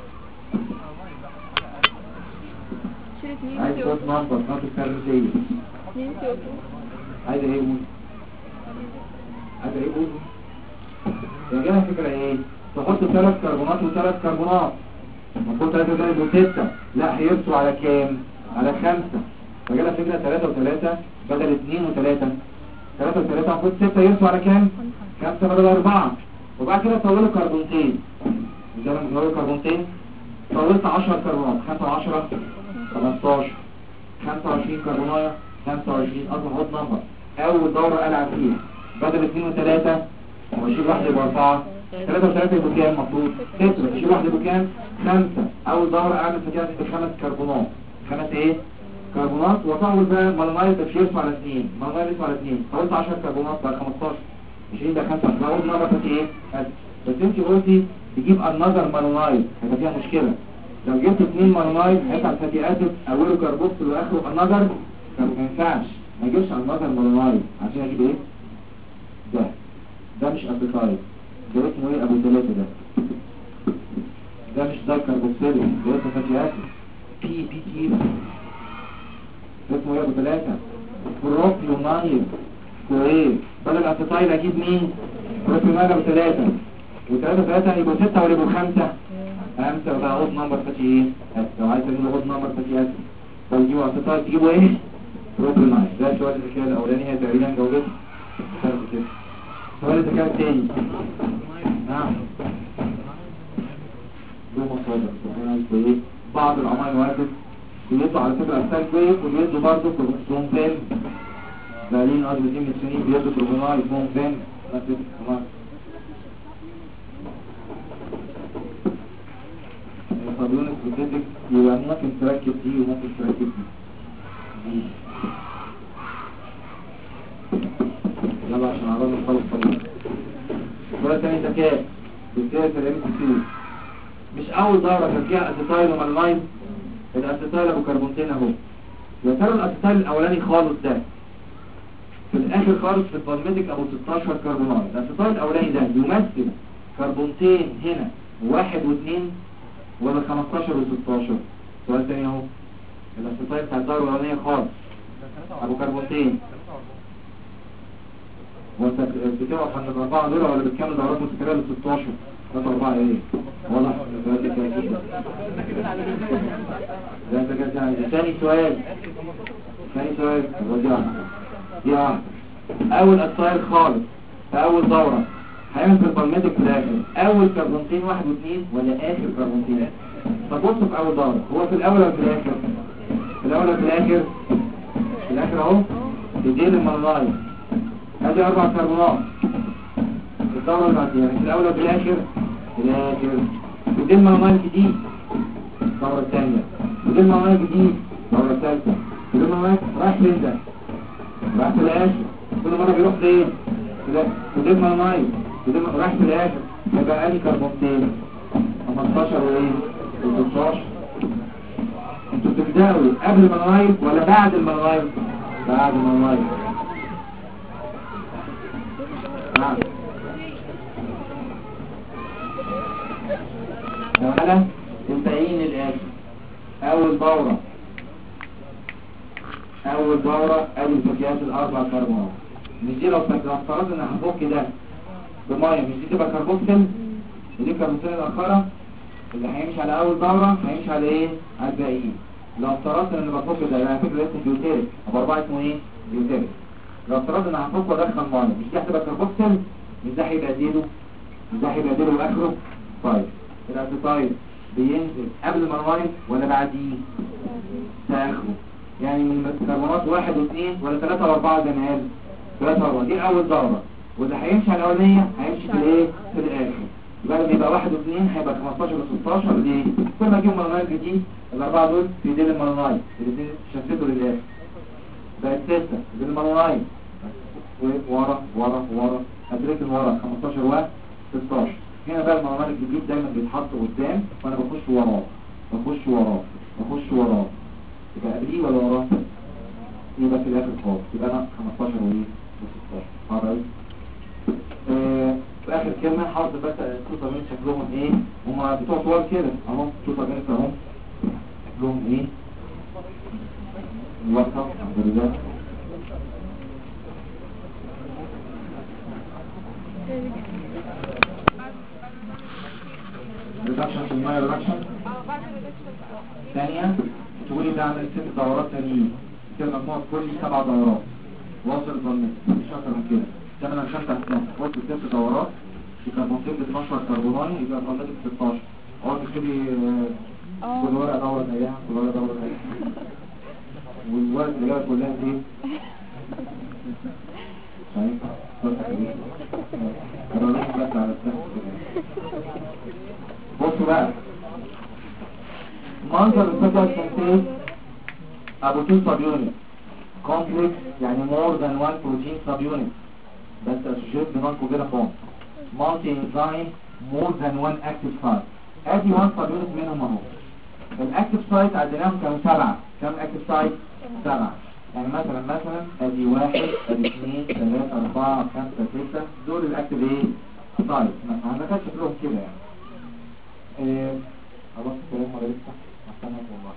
عايز خد نمبر نمبر كارمزية عايز إيه يقول؟ عايز إيه يقول؟ يعني جانا فكرة إيه؟ تحط 3 كربونات و3 كربونات المفروض 3 و3 و6 لا هيرسوا على كام؟ على 5 فجانا فكرة 3 و3 بدل 2 و3 3 و3 المفروض 6 يرسوا على كام؟ 5 بدل 4 وبعد كده طولوا كربونتين زي ما بنقول كربونتين طولت 10 كربونات 5 و10 15 25 كربونايه 25 اصبح هوت نمبر اول دوره العب فيها بدل 2 و3 واشيل واحده يبقى 4 3 و3 يبقوا كام المفروض 6 اشيل واحده يبقوا كام 5 اول دوره اعمل فيها 5 كربونات 5 ايه كربونات وطول بقى مالونايل تفشيرس على 2 مالونايل على 2 طولت 10 كربونات بقى 15 20 ده 5 احنا قلنا مرة ايه بس انت قلتي تجيب النظر مالونايل هيبقى فيها مشكلة لو جبت 2 مالونايل هيطلع فاتي اسيد اوله كربوكسيل واخره النظر ما ينفعش ما يجيبش النظر مالونايل عشان اجيب ايه ده مش اسيتايل ده اسمه ايه ابو 3 ده مش ده كربوكسيل ده اسمه فاتي اسيد بي كيلو ده اسمه ايه ابو 3 بروبيونايل وايه بدل اسيتايل اجيب مين بروبيونايل ابو 3 و3 يبقوا 6 ولا يبقوا 5 5 بقى اود نمبر فاتي ايه لو عايز تجيب اود نمبر فاتي اسيد تجيبوا اسيتايل تجيبوا ايه بروبيونايل ده سؤال الذكاء الاولاني هي تقريبا جاوبت السؤال الذكاء الثاني نعم له مصادر ايه بعض الامينو اسيد بيدوا على فكره اسيد كويس وبيدوا برضه كروموسوم بعدين ادرينالين ميثيونين بيدوا كروموسوم اسمهم فين نفس الكلام الصابون السينثيتيك يبقى ممكن تركب دي وممكن تركب دي يلا عشان عرضنا نخلص طريق الصورة الثانية ذكاء بالذات الام سي مش اول دورة كان فيها اسيتايل ومالماين الاسيتايل ابو كربونتين اهو يا ترى الاسيتايل الاولاني خالص ده في الاخر خالص في البالميتيك ابو 16 كربونات الاسيتايل الاولاني ده يمثل كربونتين هنا 1 و2 ولا 15 و16 سؤال تاني اهو الاسيتايل بتاع الدورة الاولانية خالص ابو كربونتين وانت بتقف عند الاربعة دول ولا بتكمل دورات متكررة ل 16 ده 4 ايه واضح ده كده ده انت كده ثاني سؤال يا اول اسايل خالص في اول دورة هيعمل في البالميتك في الاخر اول كربونتين 1 و2 ولا اخر كربونتين طب بصوا في اول دورة هو في الاول ولا في الاخر في الاول ولا في الاخر في الاخر اهو بديل الماللايت ادي 4 كربونات الدورة اللي بعديها في الاول وفي الاخر بديل الماللايت جديد الدورة الثانية بديل الماللايت جديد الدورة الثالثة بديل الماللايت رايح فين ده رايح في الاخر كل مرة بيروح فين بديل الماللايت رايح في الاخر يبقى ادي كربونتين 15 وايه و16 انتوا بتبداوا قبل الماللايت ولا بعد الماللايت بعد الماللايت تعالى تنتهين الاخر اول دورة ادي الفتيات الاربع كربونات مش دي لو افترضنا ان هنفك ده بمية مش دي تبقى كربوكسل ودي كربوكسل الاخرى اللي هيمشي على اول دورة هيمشي على ايه على الباقيين لو افترضنا ان بفك ده على فكرة اسمه بيوتيريك ابو 4 اسمه ايه بيوتيريك لو افترضنا ان هنفك وادخل مية مش دي هتبقى كربوكسل مش ده هيبقى ديله واخره طيب الاسيتايل بينزل قبل الماللايت ولا بعديه تاخره يعني من الكربونات 1 و2 ولا 3 و4 زي ما قال 3 و4 دي اول دورة واللي هيمشي على الاولانيه هيمشي في الايه في الاخر يبقى لما يبقى 1 و2 هيبقى 15 و16 ليه كل ما اجيب ماللايت جديد الاربعه دول في ديل الماللايت الاثنين شفتوا للاخر بقت 6 ديل الماللايت ورا ادريك ورا 15 و 16 هنا بقى الماللايت الجديد دايما بيتحط قدام وانا بخش وراه يبقى قبليه ولا وراه يبقى في الاخر خالص يبقى انا 15 و 16 حاضر في اخر كلمه حافظ بس الصوت من شكلهم ايه هم بتوع طوال كده اهو صوت جامد اهو شكلهم ايه الوقفه الحمد لله ريدكشن في الماء ريدكشن ثانية تقولي ده عمل 6 دورات تانيين كده مجموعة كل 7 دورات واصل الضمن مش اكتر من كده تعمل انا 5 احسان وصل 6 دورات في كربونتين ب 12 كربوناني يبقى الضمن ب 16 اقعد تكتبي كل ورقة دورة زيها والورقة اللي جاية كلها دي شايف كربونات بس على السنة بصوا بقى منظر الفكرة السنتين ابو 2 سب يونت كومبلكس يعني more than 1 protein sub unit بس associated بنون كوجيلا بوند multi enzyme more than 1 active site ادي 1 sub unit منهم اهو الاكتف سايت عندناهم كانوا 7 كم اكتف سايت 7 يعني مثلا ادي 1 ادي 2 3 4 5 6 دول الاكتف ايه سايت ما عندكش شكلهم كده يعني خلاص الكلام ولا لسه احسنك والله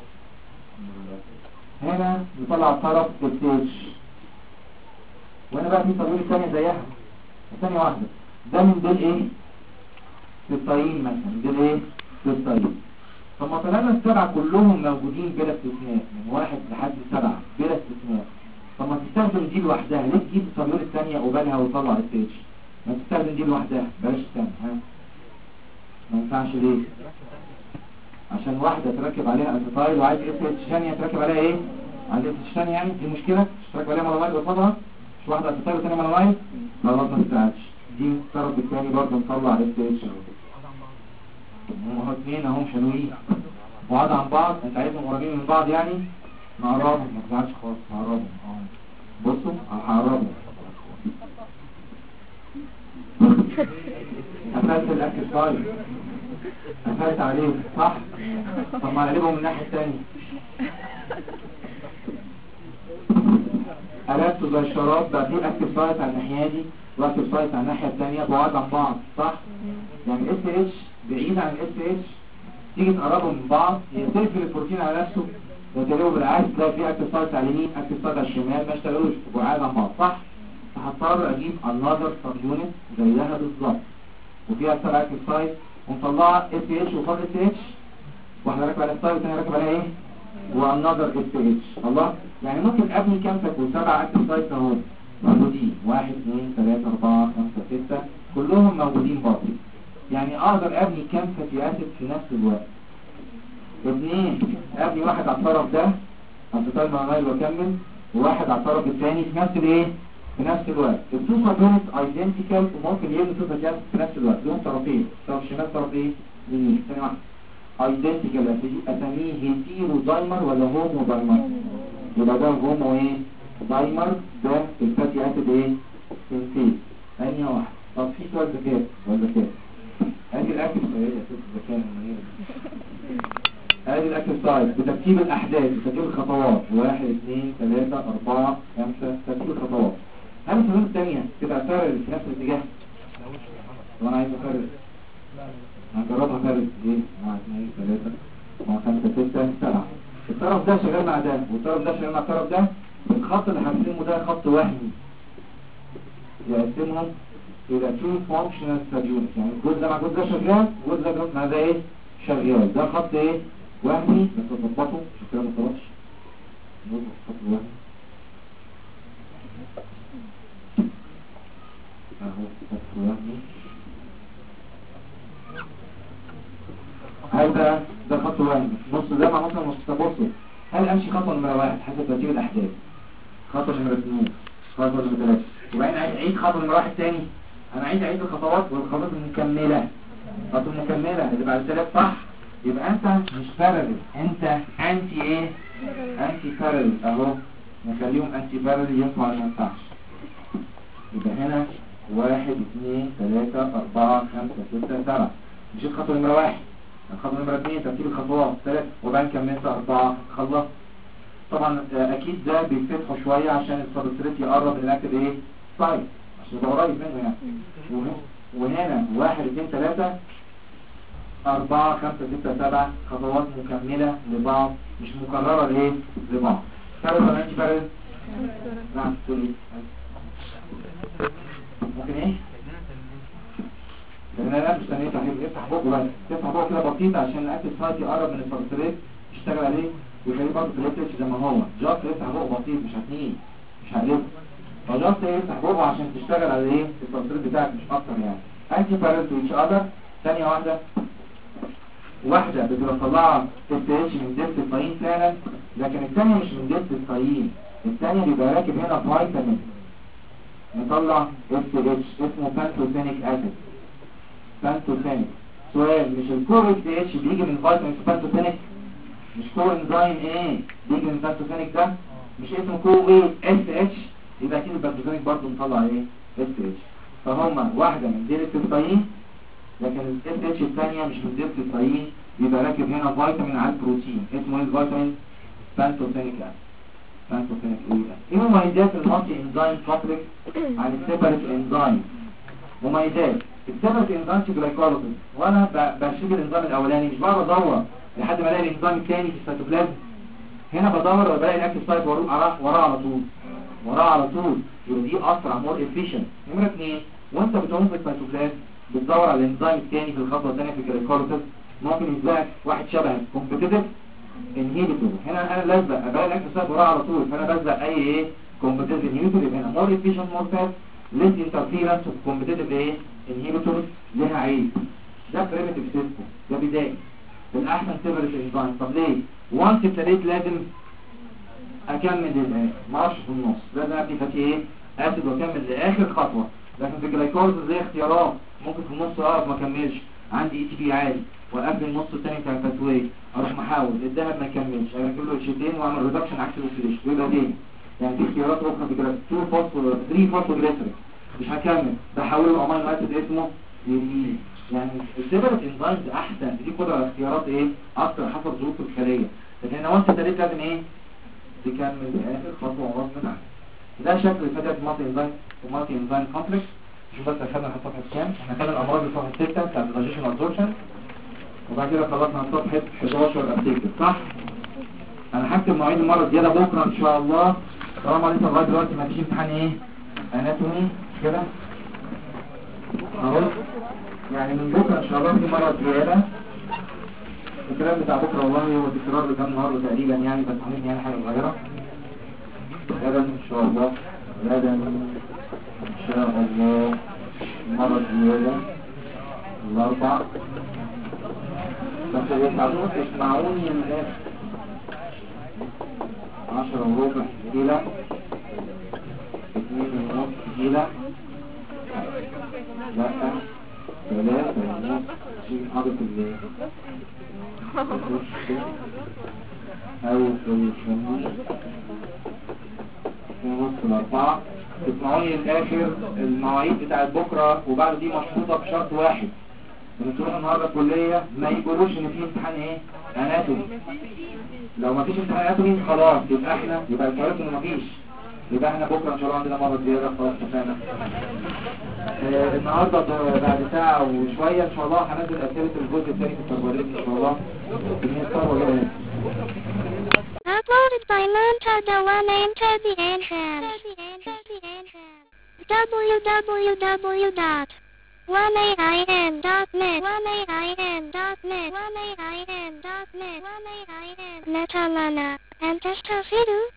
هنا نطلع الطرف بالتيج وهنا بقى في صابون الثانية زيها ثانية واحدة ده من دول ايه سيستاين مثلا دول ايه سيستاين فما طلعنا السبعة كلهم موجودين بلا استثناء من 1 لحد 7 بلا استثناء فما تستخدم دي لوحدها ليه تجيب الصابون الثانية قبالها وتطلع التيج ما تستخدم دي لوحدها بلاش الثانيه. ها ما ينفعش ليه؟ عشان واحده تركب عليها اسيتايل وعايز اس اتش ثانيه تركب عليها ايه؟ عايز اس اتش ثانيه، يعني دي مشكله تركب عليها مالامايد قصادها، مش واحده اسيتايل وثانيه مالامايد، خلاص ما تستاهلش. دي الطرف الثاني برضه نطلع اس اتش اهو. هم اثنين اهم حلوين بعاد عن بعض، انت عايزهم قريبين من بعض يعني نقربهم، ما تزعلش خالص نقربهم. بصوا هقربهم. قفلت الاكل طيب، قفلت عليه صح؟ طب ما اقلبهم من الناحيه الثانيه. قلبته زي الشراب، بقى في اكتف سايت على الناحيه دي واكتف سايت على الناحيه الثانيه بعاد عن بعض صح؟ يعني اس اتش بعيد عن اس اتش، تيجي تقربهم من بعض تقفل البروتين على نفسه وتقلبه بالعكس تلاقي في اكتف سايت على اليمين اكتف سايت على الشمال، ما اشتغلوش بعاد عن بعض صح؟ فهضطر اجيب another sub unit زيها بالظبط وفيها 7 اكتف سايت ومطلعه اس اتش وفاضل اس اتش، واحده راكبه على السايت والثانيه راكبه عليها ايه؟ وانذر اس اتش. الله، يعني ممكن ابني كام تكون 7 اكتف سايت اهو موجودين 1 2 3 4 5 6 كلهم موجودين برضه، يعني اقدر ابني كام فاتي اسيد في نفس الوقت. اثنين ابني واحد على الطرف ده اسيتايل مالامايد واكمل، وواحد على الطرف الثاني في نفس الايه؟ في نفس الوقت. التو سابونت ايدنتيكال وممكن يبنوا تو فاتي اسيد في نفس الوقت، لهم طرفين، طرف شمال طرف ايه؟ يمين. ثاني واحد ايدنتيكال اسميه هيتيرو دايمر ولا هومو دايمر؟ يبقى ده هومو ايه؟ دايمر، ده الفاتي اسيد ايه؟ سنتين. ثانيه واحده. طب في سؤال ذكاء ولا ذكاء؟ ادي الاكل ادي الاكل سايد بترتيب الاحداث بترتيب الخطوات 1 2 3 4 5 ترتيب الخطوات. هل السنين الثانيه تبقى فارغ في نفس الاتجاه؟ لو انا عايز افرغ هنجربها فارغ ايه؟ 1 2 3 5 6 7. الطرف ده شغال مع ده والطرف ده شغال مع الطرف ده، الخط اللي هرسمه ده خط وهمي يقسمهم إلى 2 functional subunits، يعني الجزء ده مع الجزء ده شغال والجزء ده مع ده ايه؟ شغال. ده خط ايه؟ وهمي بس تظبطه عشان كده ما تظبطش نظبط خط وهمي اهو خط وهمي. هل ده خط وهمي نص ده مع نص نص. تبصوا هل امشي خطوه نمره 1 حسب ترتيب الاحداث، خطوه نمره 2 خطوه نمره 3 وبعدين اعيد خطوه نمره 1 تاني؟ انا عايز اعيد الخطوات والخطوات المكمله. الخطوات المكمله اللي بعد ذلك صح، يبقى انت مش بارل، انت انتي ايه؟ انتي بارل اهو، نخليهم انتي بارل ينفع ولا ما ينفعش؟ يبقى هنا 1 2 3 4 5 6 7 مش الخطوه نمره 1، الخطوه نمره 2 ترتيب الخطوات 3 وبعدين كملت 4 خلصت. طبعا اكيد ده بيفتحوا شويه عشان السبستريت يقرب من الاكتف ايه؟ سايت عشان يبقى قريب منه يعني. وهنا 1 2 3 4 5 6 7 خطوات مكملة لبعض مش مكررة ليه؟ لبعض. فارد ولا انت فارد؟ نعم تقول ايه؟ ممكن ايه؟ لان انا مش تنمية تحريب، افتح بوقه بس، تفتح بوقه كده بسيطة عشان الاكل سايت يقرب من السبستريت يشتغل عليه ويخليه برضه في الاتش زي ما هو. جاست يفتح بوقه بسيط مش هتنيه مش هقلبه، فجاست يفتح بوقه عشان تشتغل على ايه؟ السبستريت بتاعك مش اكتر يعني. انتي فارد تو ايتش اذر. ثانية واحدة بتبقى طلعها اس من دلت الصين فعلا، لكن الثانية مش من دلت الصين، الثانية بيبقى راكب هنا فيتامين نطلع اس اسمه بانتوثينيك اسيد. بانتوثينيك سؤال، مش الكور اس بيجي من فيتامين بانتوثينيك؟ مش كور انزيم ايه بيجي من بانتوثينيك؟ ده مش اسمه كور ايه اس يبقى اكيد البانتوثينيك برضه نطلع ايه اس فهما واحدة من دلت الصين لكن الاس اتش الثانيه مش من دلت الصين، يبقى راكب هنا فيتامين على البروتين اسمه ايه؟ الفيتامين بانتوثينيك اسيد. بانتوثينيك ايه مميزات المالتي انزيم كومبلكس عن السيبريت انزيم؟ مميزات السيبريت انزيم جلايكوليسيس، وانا بشيل الانزيم الاولاني مش بقعد ادور لحد ما الاقي الانزيم الثاني في السيتوبلازم، هنا بدور وبلاقي الاكتيف سايت وراه على طول يبقى دي اسرع مور افيشنت. نمره 2 وانت بتقوم في السيتوبلازم بتدور على الانزيم الثاني في الخطوه الثانيه في الجلايكوليسيس، ممكن يزرعك واحد شبه كومبيتيتيف انهيبيتور. هنا انا لازق ابقى الاكتيف سايت وراه على طول، فانا بلزق اي ايه كومبيتيتيف انهيبيتور، يبقى هنا مور افيشنت مور فاست less interference of competitive ايه inhibitors لها عيب. ده primitive system، ده بداية الأحسن separate enzyme. طب ليه؟ once ابتديت لازم أكمل للآخر، ما اعرفش في النص، لازم أبني فاتي ايه أسيد وأكمل لآخر خطوة. لكن في الجلايكوليسيس زي اختيارات، ممكن في النص أقف ما أكملش، عندي اي تي بي عالي وقبل النص الثاني بتاع الباثواي اروح محاول الذهب ما يكملش، اركب له اتشتين واعمل ريدكشن عكس الاكسيديشن ويبقى تاني. يعني في اختيارات اخرى في كده 2 فوسفور 3 فوسفوجليسرين مش هكمل، بحوله امينو اسيد اسمه يورين. يعني السيبرت انزايمز احسن، دي قدره على اختيارات ايه اكتر حسب ظروف الخليه. لكن انا وانت ابتديت لازم ايه تكمل لاخر خطوه غصب عنك. ده شكل فتاه المالتي انزايم كومبلكس. شوف بس اخدنا في صفحه كام، احنا خدنا الامراض في صفحه 6 بتاعت الدايجيشن ابزوربشن، وبعد كده خلصنا على صفحه 11 ابتكر صح. انا هكتب مواعيد المره الزياده بكره ان شاء الله، طالما لسه لغايه دلوقتي ما فيش امتحان ايه اناتومي كده اهو. يعني من بكره ان شاء الله في مره زياده. الكلام بتاع بكره والله هو تكرار لكام النهارده تقريبا يعني، بس هنبني يعني حاجه صغيره. غدا ان شاء الله، غدا ان شاء الله مره زياده الاربع. بس يسعدون تسمعوني من الاخر 10:15 إلى 2:30 إلى لا 3:30 في حاضر الليل أو في الخميس في نص الأربعة. تسمعوني للآخر. المواعيد بتاعت بكرة وبعد دي مشروطة بشرط واحد، لما تروح النهارده الكلية ما يقولوش ان في امتحان ايه اناتومي. لو ما فيش امتحان اناتومي خلاص يبقى احنا الكلام انه ما فيش، يبقى احنا بكره ان شاء الله عندنا مره زياده خلاص اتفقنا. النهارده بعد ساعه وشويه ان شاء الله هنزل اسئله الجزء الثاني في الكربوهيدرات ان شاء الله. Uploaded by Monta Dewana into the entrance. www.1aim.net Metalana and Testofidu